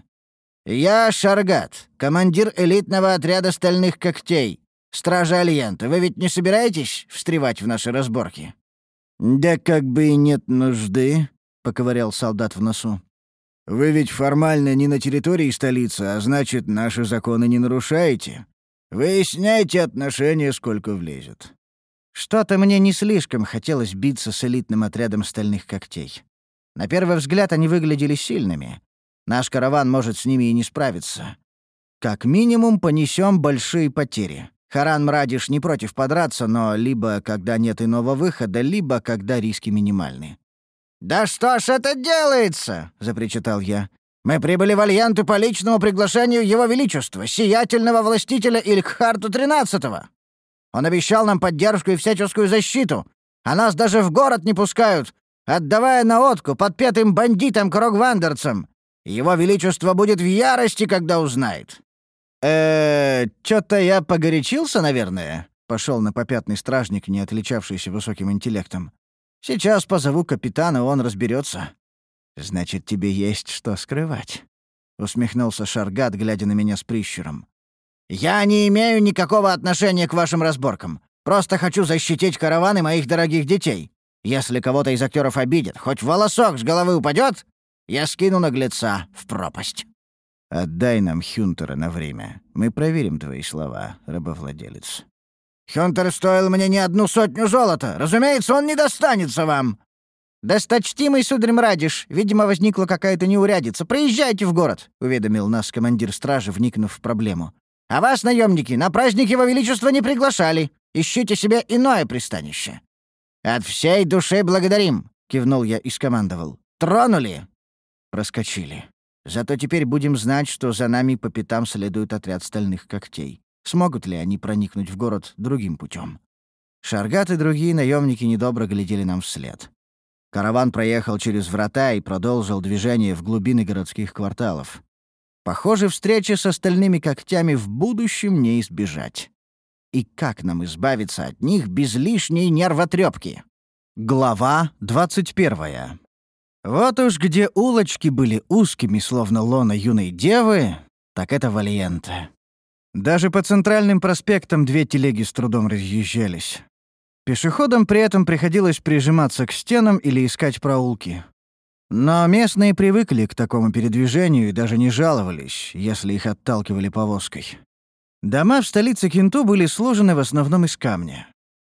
«Я Шаргат, командир элитного отряда стальных когтей, стража Альянта. Вы ведь не собираетесь встревать в наши разборки?» «Да как бы и нет нужды», — поковырял солдат в носу. «Вы ведь формально не на территории столицы, а значит, наши законы не нарушаете. Выясняйте отношения, сколько влезет». Что-то мне не слишком хотелось биться с элитным отрядом стальных когтей. На первый взгляд они выглядели сильными. Наш караван может с ними и не справиться. Как минимум понесем большие потери. Харан Мрадиш не против подраться, но либо когда нет иного выхода, либо когда риски минимальны. «Да что ж это делается?» — запричитал я. «Мы прибыли в Альянту по личному приглашению Его Величества, сиятельного властителя Илькхарту тринадцатого. Он обещал нам поддержку и всяческую защиту, а нас даже в город не пускают, отдавая на откуп подпетым бандитам-крогвандерцам. Его Величество будет в ярости, когда узнает». «Э-э, чё-то я погорячился, наверное», — пошел на попятный стражник, не отличавшийся высоким интеллектом. «Сейчас позову капитана, он разберется». «Значит, тебе есть что скрывать», — усмехнулся Шаргат, глядя на меня с прищуром. «Я не имею никакого отношения к вашим разборкам. Просто хочу защитить караван и моих дорогих детей. Если кого-то из актеров обидят, хоть волосок с головы упадет, я скину наглеца в пропасть». «Отдай нам Хюнтера на время. Мы проверим твои слова, рабовладелец». «Хюнтер стоил мне не одну сотню золота. Разумеется, он не достанется вам». «Досточтимый сударь Мрадиш, видимо, возникла какая-то неурядица. Приезжайте в город», — уведомил нас командир стражи, вникнув в проблему. «А вас, наемники, на праздник Его Величества не приглашали. Ищите себе иное пристанище». «От всей души благодарим», — кивнул я и скомандовал. «Тронули?» Проскочили. Зато теперь будем знать, что за нами по пятам следует отряд стальных когтей. Смогут ли они проникнуть в город другим путем? Шаргат и другие наемники недобро глядели нам вслед. Караван проехал через врата и продолжил движение в глубины городских кварталов. Похоже, встречи с остальными когтями в будущем не избежать. И как нам избавиться от них без лишней нервотрепки? Глава двадцать первая. Вот уж где улочки были узкими, словно лона юной девы, так это Вальенте. Даже по центральным проспектам две телеги с трудом разъезжались. Пешеходам при этом приходилось прижиматься к стенам или искать проулки. Но местные привыкли к такому передвижению и даже не жаловались, если их отталкивали повозкой. Дома в столице Кинту были сложены в основном из камня.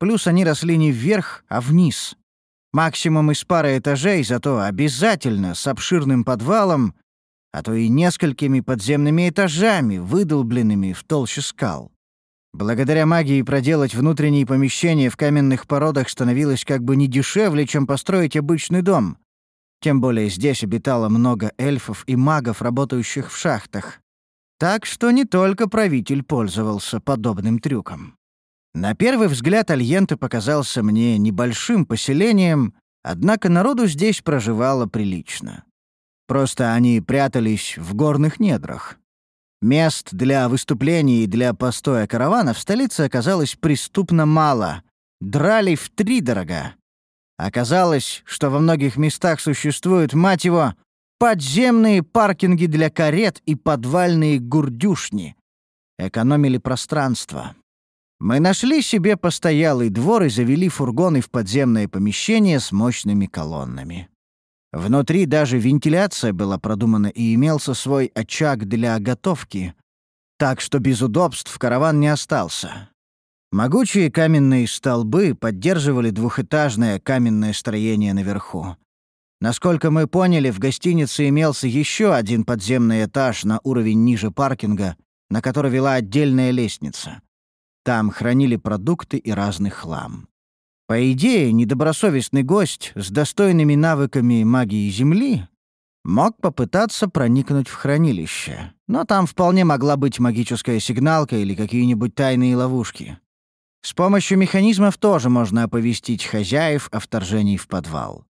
Плюс они росли не вверх, а вниз. Максимум из пары этажей, зато обязательно с обширным подвалом, а то и несколькими подземными этажами, выдолбленными в толще скал. Благодаря магии проделать внутренние помещения в каменных породах становилось как бы не дешевле, чем построить обычный дом. Тем более здесь обитало много эльфов и магов, работающих в шахтах. Так что не только правитель пользовался подобным трюком. На первый взгляд Альенте показался мне небольшим поселением, однако народу здесь проживало прилично. Просто они прятались в горных недрах. Мест для выступлений и для постоя каравана в столице оказалось преступно мало. Драли втридорога. Оказалось, что во многих местах существуют, мать его, подземные паркинги для карет и подвальные гурдюшни. Экономили пространство. Мы нашли себе постоялый двор и завели фургоны в подземное помещение с мощными колоннами. Внутри даже вентиляция была продумана и имелся свой очаг для готовки, так что без удобств караван не остался. Могучие каменные столбы поддерживали двухэтажное каменное строение наверху. Насколько мы поняли, в гостинице имелся еще один подземный этаж на уровень ниже паркинга, на который вела отдельная лестница. Там хранили продукты и разный хлам. По идее, недобросовестный гость с достойными навыками магии Земли мог попытаться проникнуть в хранилище, но там вполне могла быть магическая сигналка или какие-нибудь тайные ловушки. С помощью механизмов тоже можно оповестить хозяев о вторжении в подвал.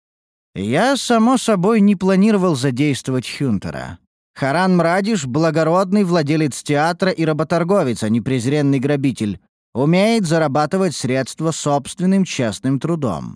Я, само собой, не планировал задействовать Хюнтера. Харан Мрадиш — благородный владелец театра и работорговец, а не презренный грабитель. Умеет зарабатывать средства собственным честным трудом.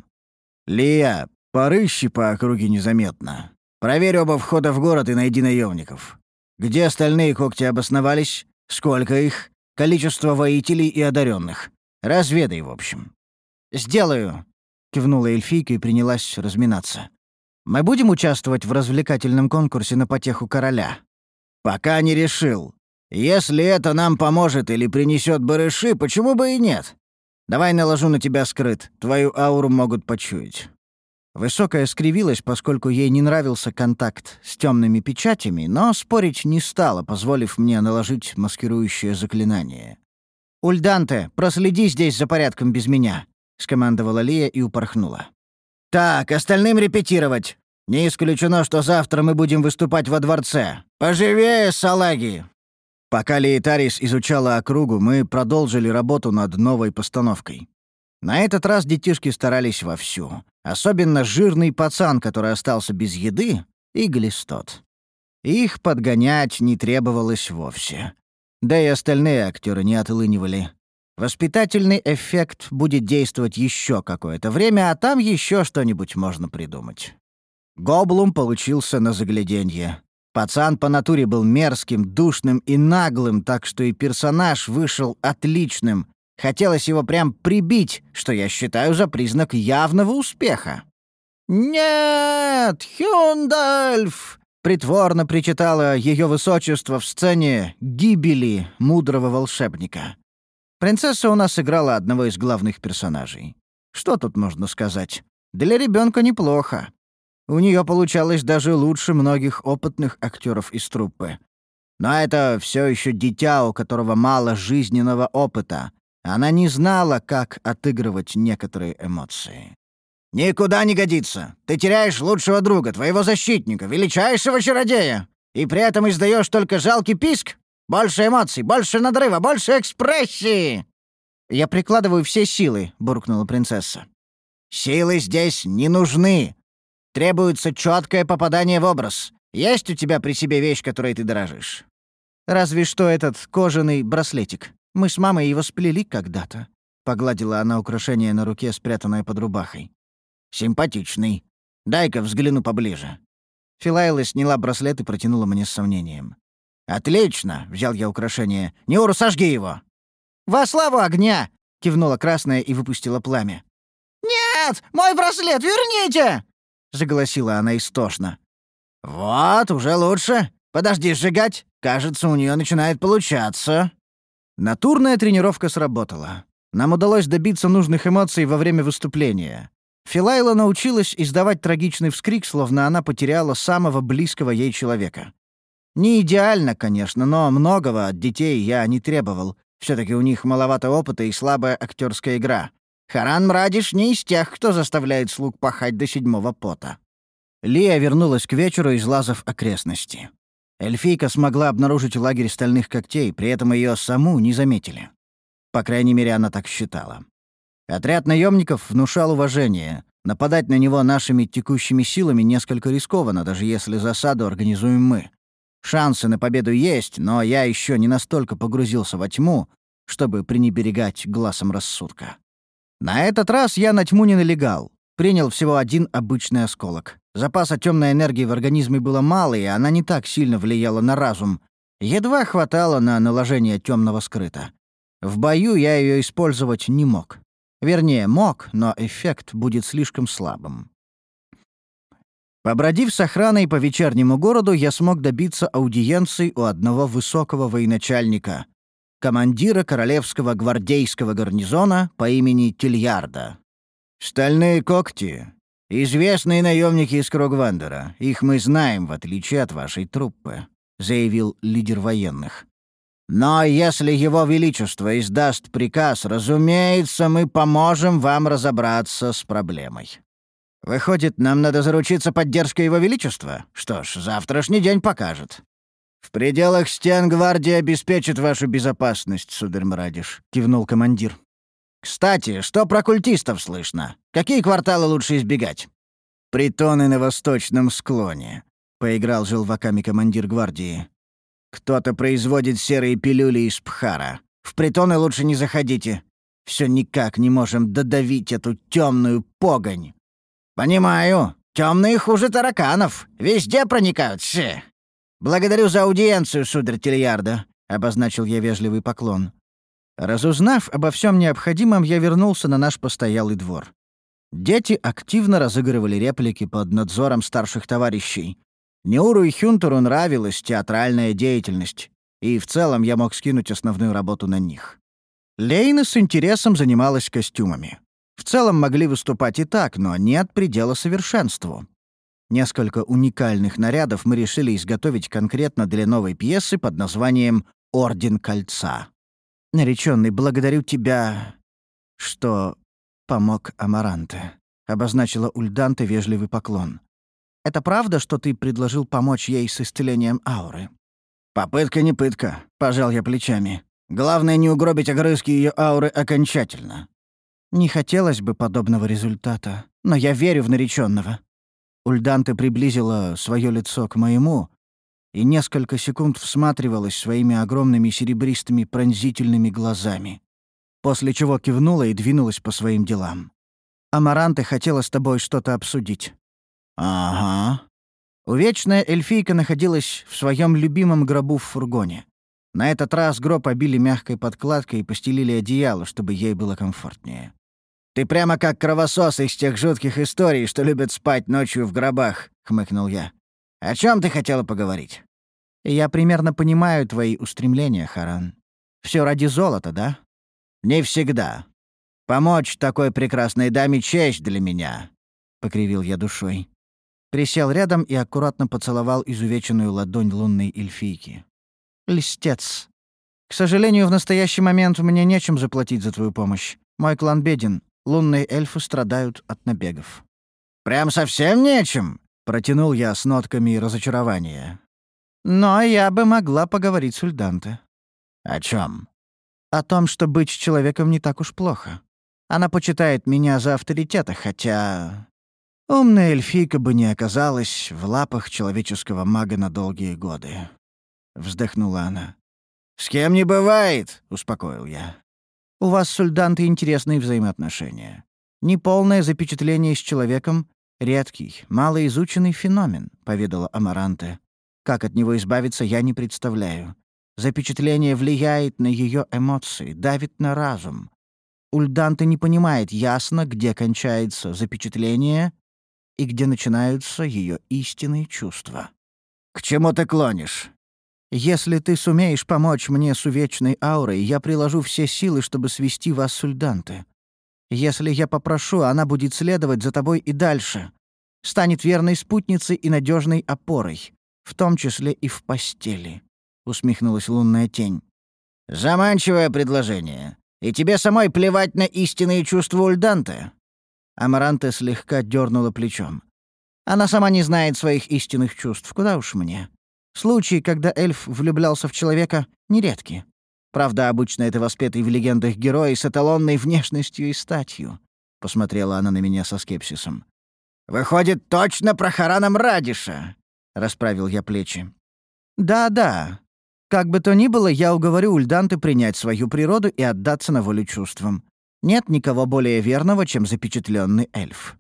«Лия, порыщи по округе незаметно. Проверь оба входа в город и найди наемников. Где остальные когти обосновались? Сколько их? Количество воителей и одаренных. Разведай, в общем». «Сделаю», — кивнула эльфийка и принялась разминаться. «Мы будем участвовать в развлекательном конкурсе на потеху короля?» «Пока не решил. Если это нам поможет или принесет барыши, почему бы и нет? Давай наложу на тебя скрыт, твою ауру могут почуять». Высокая скривилась, поскольку ей не нравился контакт с темными печатями, но спорить не стала, позволив мне наложить маскирующее заклинание. «Ульданте, проследи здесь за порядком без меня», — скомандовала Лия и упорхнула. «Так, остальным репетировать. Не исключено, что завтра мы будем выступать во дворце. Поживее, салаги!» Пока Лейтарис изучала округу, мы продолжили работу над новой постановкой. На этот раз детишки старались вовсю. Особенно жирный пацан, который остался без еды, и Глистот. Их подгонять не требовалось вовсе. Да и остальные актеры не отлынивали. Воспитательный эффект будет действовать еще какое-то время, а там еще что-нибудь можно придумать. Гоблум получился на загляденье. Пацан по натуре был мерзким, душным и наглым, так что и персонаж вышел отличным. Хотелось его прям прибить, что я считаю за признак явного успеха. «Нет, Хюндальф!» — притворно причитало ее высочество в сцене гибели мудрого волшебника. Принцесса у нас играла одного из главных персонажей. Что тут можно сказать? Для ребенка неплохо. У нее получалось даже лучше многих опытных актеров из труппы. Но это все еще дитя, у которого мало жизненного опыта. Она не знала, как отыгрывать некоторые эмоции. «Никуда не годится. Ты теряешь лучшего друга, твоего защитника, величайшего чародея, и при этом издаешь только жалкий писк? Больше эмоций, больше надрыва, больше экспрессии!» «Я прикладываю все силы», — буркнула принцесса. «Силы здесь не нужны. Требуется четкое попадание в образ. Есть у тебя при себе вещь, которой ты дорожишь?» «Разве что этот кожаный браслетик. Мы с мамой его сплели когда-то», — погладила она украшение на руке, спрятанное под рубахой. «Симпатичный. Дай-ка взгляну поближе». Филайла сняла браслет и протянула мне с сомнением. «Отлично!» — взял я украшение. «Неуру, сожги его!» «Во славу огня!» — кивнула красная и выпустила пламя. «Нет! Мой браслет верните!» — заголосила она истошно. «Вот, уже лучше. Подожди сжигать. Кажется, у нее начинает получаться». Натурная тренировка сработала. Нам удалось добиться нужных эмоций во время выступления. Филайла научилась издавать трагичный вскрик, словно она потеряла самого близкого ей человека. Не идеально, конечно, но многого от детей я не требовал. Все-таки у них маловато опыта и слабая актерская игра. Харан Мрадиш не из тех, кто заставляет слуг пахать до седьмого пота. Лия вернулась к вечеру, излазав окрестности. Эльфийка смогла обнаружить лагерь стальных когтей, при этом ее саму не заметили. По крайней мере, она так считала. Отряд наемников внушал уважение. Нападать на него нашими текущими силами несколько рискованно, даже если засаду организуем мы. Шансы на победу есть, но я еще не настолько погрузился во тьму, чтобы пренебрегать глазом рассудка. На этот раз я на тьму не налегал. Принял всего один обычный осколок. Запаса темной энергии в организме было мало, и она не так сильно влияла на разум. Едва хватало на наложение темного скрыта. В бою я ее использовать не мог. Вернее, мог, но эффект будет слишком слабым. Побродив с охраной по вечернему городу, я смог добиться аудиенции у одного высокого военачальника, командира королевского гвардейского гарнизона по имени Тильярда. «Стальные когти — известные наемники из Крогвандера. Их мы знаем, в отличие от вашей труппы», — заявил лидер военных. «Но если его величество издаст приказ, разумеется, мы поможем вам разобраться с проблемой». «Выходит, нам надо заручиться поддержкой его величества? Что ж, завтрашний день покажет». «В пределах стен гвардии обеспечит вашу безопасность, сударь Мрадиш», — кивнул командир. «Кстати, что про культистов слышно? Какие кварталы лучше избегать?» «Притоны на восточном склоне», — поиграл желваками командир гвардии. «Кто-то производит серые пилюли из пхара. В притоны лучше не заходите. Все никак не можем додавить эту темную погонь». «Понимаю. Темные хуже тараканов. Везде проникают все. Благодарю за аудиенцию, сударь Тильярда», — обозначил я вежливый поклон. Разузнав обо всем необходимом, я вернулся на наш постоялый двор. Дети активно разыгрывали реплики под надзором старших товарищей. Неуру и Хюнтеру нравилась театральная деятельность, и в целом я мог скинуть основную работу на них. Лейна с интересом занималась костюмами. В целом могли выступать и так, но нет предела совершенству. Несколько уникальных нарядов мы решили изготовить конкретно для новой пьесы под названием «Орден Кольца». «Наречённый, благодарю тебя, что помог Амаранте», — обозначила Ульданте вежливый поклон. «Это правда, что ты предложил помочь ей с исцелением ауры?» «Попытка не пытка», — пожал я плечами. «Главное не угробить огрызки ее ауры окончательно». «Не хотелось бы подобного результата, но я верю в наречённого». Ульданте приблизила своё лицо к моему и несколько секунд всматривалась своими огромными серебристыми пронзительными глазами, после чего кивнула и двинулась по своим делам. «Амаранте хотела с тобой что-то обсудить». «Ага». Увечная эльфийка находилась в своем любимом гробу в фургоне. На этот раз гроб обили мягкой подкладкой и постелили одеяло, чтобы ей было комфортнее. «Ты прямо как кровосос из тех жутких историй, что любят спать ночью в гробах», — хмыкнул я. «О чем ты хотела поговорить?» «Я примерно понимаю твои устремления, Харан. Все ради золота, да?» «Не всегда. Помочь такой прекрасной даме — честь для меня», — покривил я душой. Присел рядом и аккуратно поцеловал изувеченную ладонь лунной эльфийки. «Льстец. К сожалению, в настоящий момент мне нечем заплатить за твою помощь. Мой клан беден. Лунные эльфы страдают от набегов». «Прям совсем нечем?» — протянул я с нотками разочарования. «Но я бы могла поговорить с Ульданте». «О чем?» «О том, что быть человеком не так уж плохо. Она почитает меня за авторитета, хотя... умная эльфийка бы не оказалась в лапах человеческого мага на долгие годы». Вздохнула она. «С кем не бывает», — успокоил я. «У вас с Ульдантой интересные взаимоотношения. Неполное запечатление с человеком — редкий, малоизученный феномен», — поведала Амаранте. «Как от него избавиться, я не представляю. Запечатление влияет на ее эмоции, давит на разум. Ульданта не понимает ясно, где кончается запечатление и где начинаются ее истинные чувства». «К чему ты клонишь?» Если ты сумеешь помочь мне с увечной аурой, я приложу все силы, чтобы свести вас с Ульданте. Если я попрошу, она будет следовать за тобой и дальше. Станет верной спутницей и надежной опорой, в том числе и в постели», — усмехнулась лунная тень. «Заманчивое предложение. И тебе самой плевать на истинные чувства Ульданте?» Амаранте слегка дернула плечом. «Она сама не знает своих истинных чувств, куда уж мне. Случаи, когда эльф влюблялся в человека, нередки. Правда, обычно это воспетый в легендах герой с эталонной внешностью и статью», — посмотрела она на меня со скепсисом. «Выходит, точно про Харана Мрадиша», — расправил я плечи. «Да-да. Как бы то ни было, я уговорю Ульданте принять свою природу и отдаться на волю чувствам. Нет никого более верного, чем запечатленный эльф».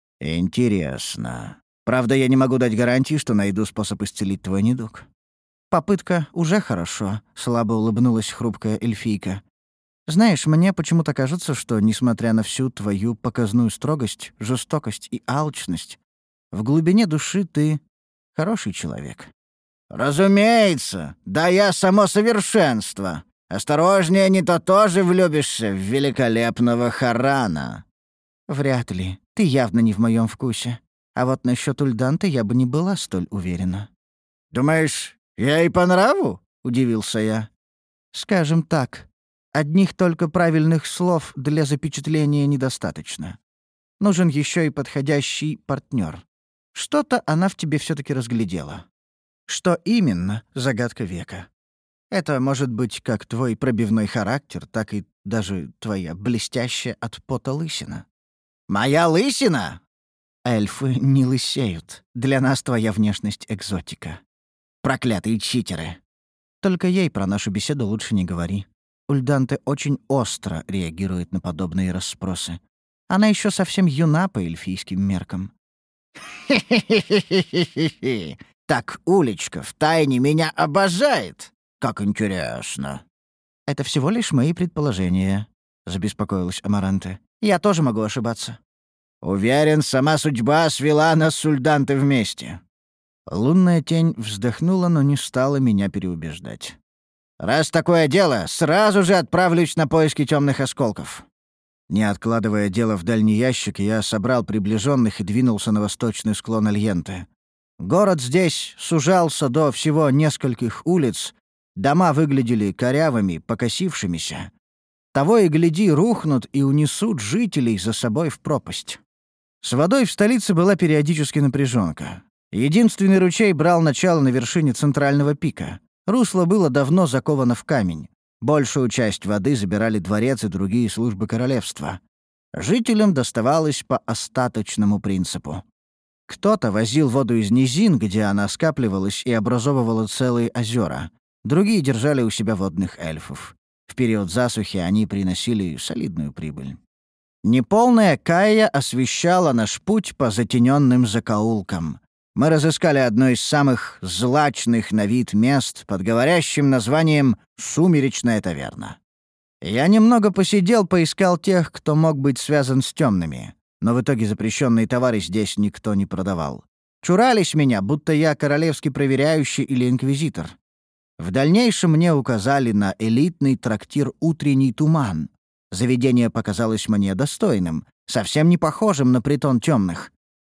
«Интересно. Правда, я не могу дать гарантии, что найду способ исцелить твой недуг». «Попытка уже хорошо», — слабо улыбнулась хрупкая эльфийка. «Знаешь, мне почему-то кажется, что, несмотря на всю твою показную строгость, жестокость и алчность, в глубине души ты хороший человек». «Разумеется! Да я само совершенство! Осторожнее, не то тоже влюбишься в великолепного Харана!» «Вряд ли. Ты явно не в моем вкусе. А вот насчет Ульданте я бы не была столь уверена». «Думаешь, я и по нраву?» — удивился я. «Скажем так, одних только правильных слов для запечатления недостаточно. Нужен еще и подходящий партнер. Что-то она в тебе все таки разглядела. Что именно — загадка века. Это может быть как твой пробивной характер, так и даже твоя блестящая от пота лысина». «Моя лысина?» «Эльфы не лысеют. Для нас твоя внешность — экзотика». «Проклятые читеры!» «Только ей про нашу беседу лучше не говори. Ульданте очень остро реагирует на подобные расспросы. Она еще совсем юна по эльфийским меркам». «Хе-хе-хе-хе-хе! Так Улечка втайне меня обожает! Как интересно!» «Это всего лишь мои предположения», — забеспокоилась Амаранте. «Я тоже могу ошибаться». «Уверен, сама судьба свела нас с Ульданте вместе». Лунная тень вздохнула, но не стала меня переубеждать. «Раз такое дело, сразу же отправлюсь на поиски темных осколков». Не откладывая дело в дальний ящик, я собрал приближенных и двинулся на восточный склон Альенте. Город здесь сужался до всего нескольких улиц, дома выглядели корявыми, покосившимися. Того и гляди, рухнут и унесут жителей за собой в пропасть. С водой в столице была периодически напряженка. Единственный ручей брал начало на вершине центрального пика. Русло было давно заковано в камень. Большую часть воды забирали дворец и другие службы королевства. Жителям доставалось по остаточному принципу. Кто-то возил воду из низин, где она скапливалась и образовывала целые озера. Другие держали у себя водных эльфов. В период засухи они приносили солидную прибыль. Неполная Кая освещала наш путь по затененным закоулкам. Мы разыскали одно из самых злачных на вид мест под говорящим названием «Сумеречная таверна». Я немного посидел, поискал тех, кто мог быть связан с темными, но в итоге запрещенные товары здесь никто не продавал. Чурались меня, будто я королевский проверяющий или инквизитор. В дальнейшем мне указали на элитный трактир «Утренний туман». Заведение показалось мне достойным, совсем не похожим на притон темных.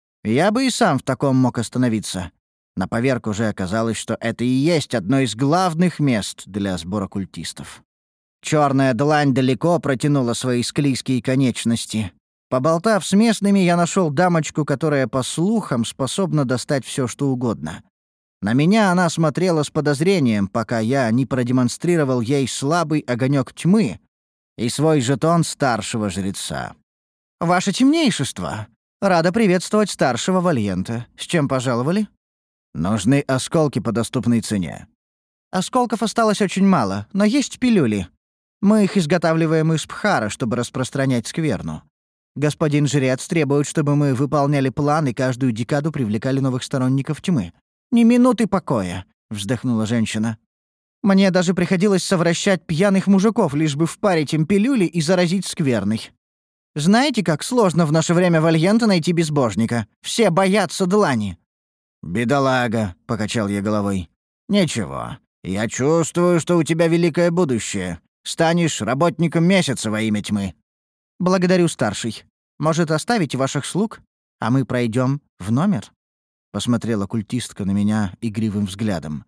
Я бы и сам в таком мог остановиться. На поверку уже оказалось, что это и есть одно из главных мест для сбора культистов. Черная длань далеко протянула свои склизкие конечности. Поболтав с местными, я нашел дамочку, которая, по слухам, способна достать все, что угодно. На меня она смотрела с подозрением, пока я не продемонстрировал ей слабый огонек тьмы и свой жетон старшего жреца. «Ваше темнейшество! Рада приветствовать старшего Вальента. С чем пожаловали?» «Нужны осколки по доступной цене». «Осколков осталось очень мало, но есть пилюли. Мы их изготавливаем из пхара, чтобы распространять скверну. Господин жрец требует, чтобы мы выполняли план и каждую декаду привлекали новых сторонников тьмы. Ни минуты покоя», — вздохнула женщина. «Мне даже приходилось совращать пьяных мужиков, лишь бы впарить им пилюли и заразить скверной. Знаете, как сложно в наше время в Альенте найти безбожника? Все боятся длани». «Бедолага», — покачал я головой. «Ничего, «Я чувствую, что у тебя великое будущее. Станешь работником месяца во имя тьмы». «Благодарю, старший. Может, оставите ваших слуг, а мы пройдем в номер?» Посмотрела культистка на меня игривым взглядом.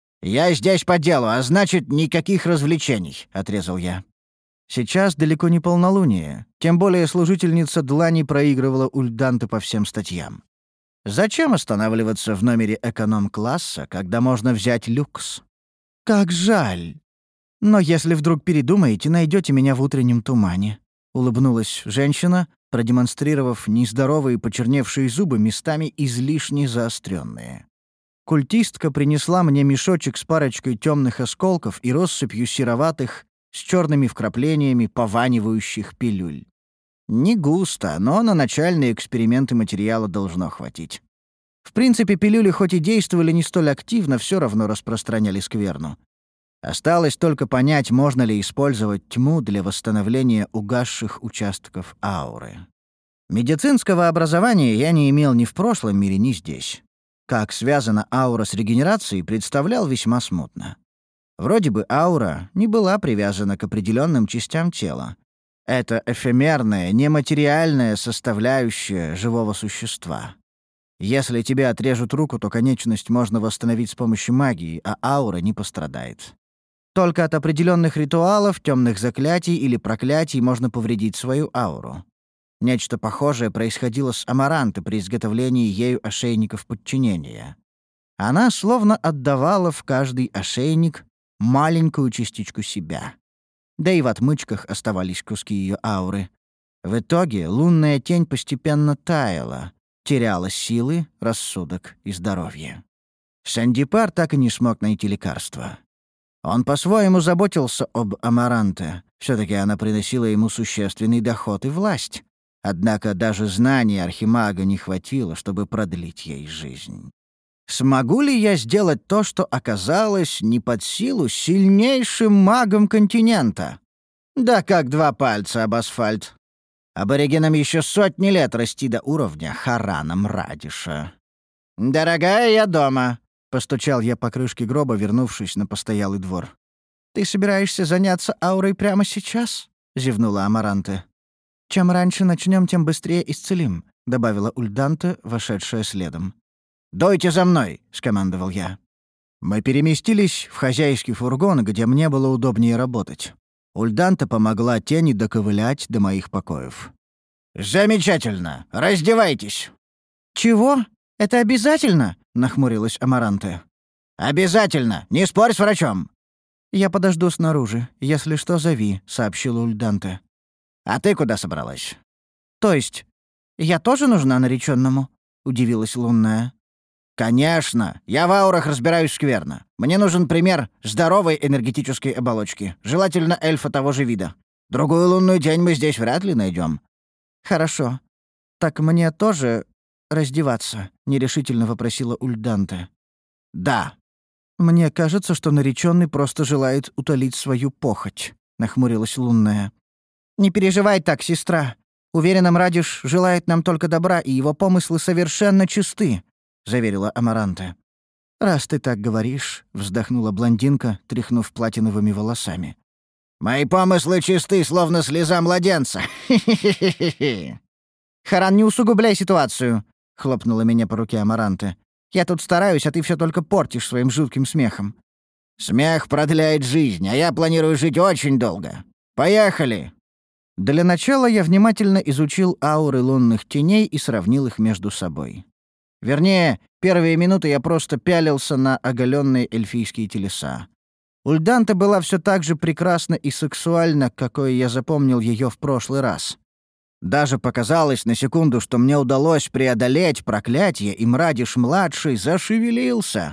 «Я здесь по делу, а значит, никаких развлечений», — отрезал я. Сейчас далеко не полнолуние, тем более служительница длани проигрывала Ульданте по всем статьям. Зачем останавливаться в номере эконом-класса, когда можно взять люкс? Как жаль. Но если вдруг передумаете, найдете меня в утреннем тумане. Улыбнулась женщина, продемонстрировав нездоровые почерневшие зубы, местами излишне заостренные. Культистка принесла мне мешочек с парочкой темных осколков и россыпью сероватых, с черными вкраплениями пованивающих пилюль. Не густо, но на начальные эксперименты материала должно хватить. В принципе, пилюли хоть и действовали не столь активно, все равно распространяли скверну. Осталось только понять, можно ли использовать тьму для восстановления угасших участков ауры. Медицинского образования я не имел ни в прошлом мире, ни здесь. Как связана аура с регенерацией, представлял весьма смутно. Вроде бы аура не была привязана к определенным частям тела. Это эфемерная, нематериальная составляющая живого существа. Если тебе отрежут руку, то конечность можно восстановить с помощью магии, а аура не пострадает. Только от определенных ритуалов, темных заклятий или проклятий можно повредить свою ауру. Нечто похожее происходило с Амарантой при изготовлении ею ошейников подчинения. Она словно отдавала в каждый ошейник маленькую частичку себя. Да и в отмычках оставались куски ее ауры. В итоге лунная тень постепенно таяла, теряла силы, рассудок и здоровье. Сандипар так и не смог найти лекарства. Он по-своему заботился об Амаранте. Все-таки она приносила ему существенный доход и власть. Однако даже знаний архимага не хватило, чтобы продлить ей жизнь. Смогу ли я сделать то, что оказалось не под силу сильнейшим магом континента? Да как два пальца об асфальт. Аборигенам еще сотни лет расти до уровня Харана Мрадиша. «Дорогая, я дома», — постучал я по крышке гроба, вернувшись на постоялый двор. «Ты собираешься заняться аурой прямо сейчас?» — зевнула Амаранте. «Чем раньше начнем, тем быстрее исцелим», — добавила Ульданте, вошедшая следом. «Дойте за мной», — скомандовал я. Мы переместились в хозяйский фургон, где мне было удобнее работать. Ульданта помогла тени доковылять до моих покоев. «Замечательно! Раздевайтесь!» «Чего? Это обязательно?» — нахмурилась Амаранте. «Обязательно! Не спорь с врачом!» «Я подожду снаружи. Если что, зови», — сообщила Ульданте. «А ты куда собралась?» «То есть, я тоже нужна нареченному?» — удивилась лунная. «Конечно! Я в аурах разбираюсь скверно. Мне нужен пример здоровой энергетической оболочки, желательно эльфа того же вида. Другую лунную тень мы здесь вряд ли найдем. «Хорошо. Так мне тоже раздеваться?» — нерешительно вопросила Ульданте. «Да». «Мне кажется, что нареченный просто желает утолить свою похоть», — нахмурилась лунная. «Не переживай так, сестра. Уверена, Мрадиш желает нам только добра, и его помыслы совершенно чисты», — заверила Амаранте. «Раз ты так говоришь», — вздохнула блондинка, тряхнув платиновыми волосами. «Мои помыслы чисты, словно слеза младенца. Хи-хи-хи-хи». «Харан, не усугубляй ситуацию», — хлопнула меня по руке Амаранте. «Я тут стараюсь, а ты все только портишь своим жутким смехом». «Смех продляет жизнь, а я планирую жить очень долго. Поехали!» Для начала я внимательно изучил ауры лунных теней и сравнил их между собой. Вернее, первые минуты я просто пялился на оголенные эльфийские телеса. Ульданта была все так же прекрасна и сексуальна, какой я запомнил ее в прошлый раз. Даже показалось на секунду, что мне удалось преодолеть проклятие, и Мрадиш-младший зашевелился.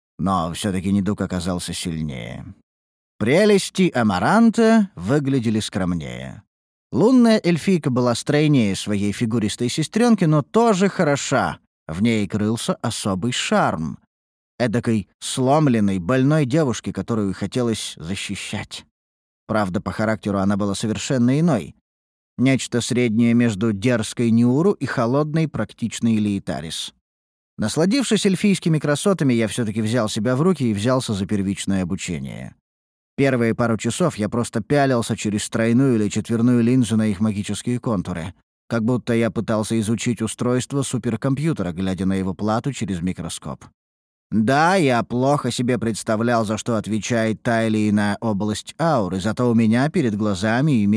Но все-таки недуг оказался сильнее. Прелести Амаранта выглядели скромнее. Лунная эльфийка была стройнее своей фигуристой сестренки, но тоже хороша. В ней крылся особый шарм. Эдакой сломленной, больной девушки, которую хотелось защищать. Правда, по характеру она была совершенно иной. Нечто среднее между дерзкой Нюру и холодной, практичной Лиетарис. Насладившись эльфийскими красотами, я все-таки взял себя в руки и взялся за первичное обучение. Первые пару часов я просто пялился через тройную или четверную линзу на их магические контуры, как будто я пытался изучить устройство суперкомпьютера, глядя на его плату через микроскоп. Да, я плохо себе представлял, за что отвечает та или иная область ауры, зато у меня перед глазами имелись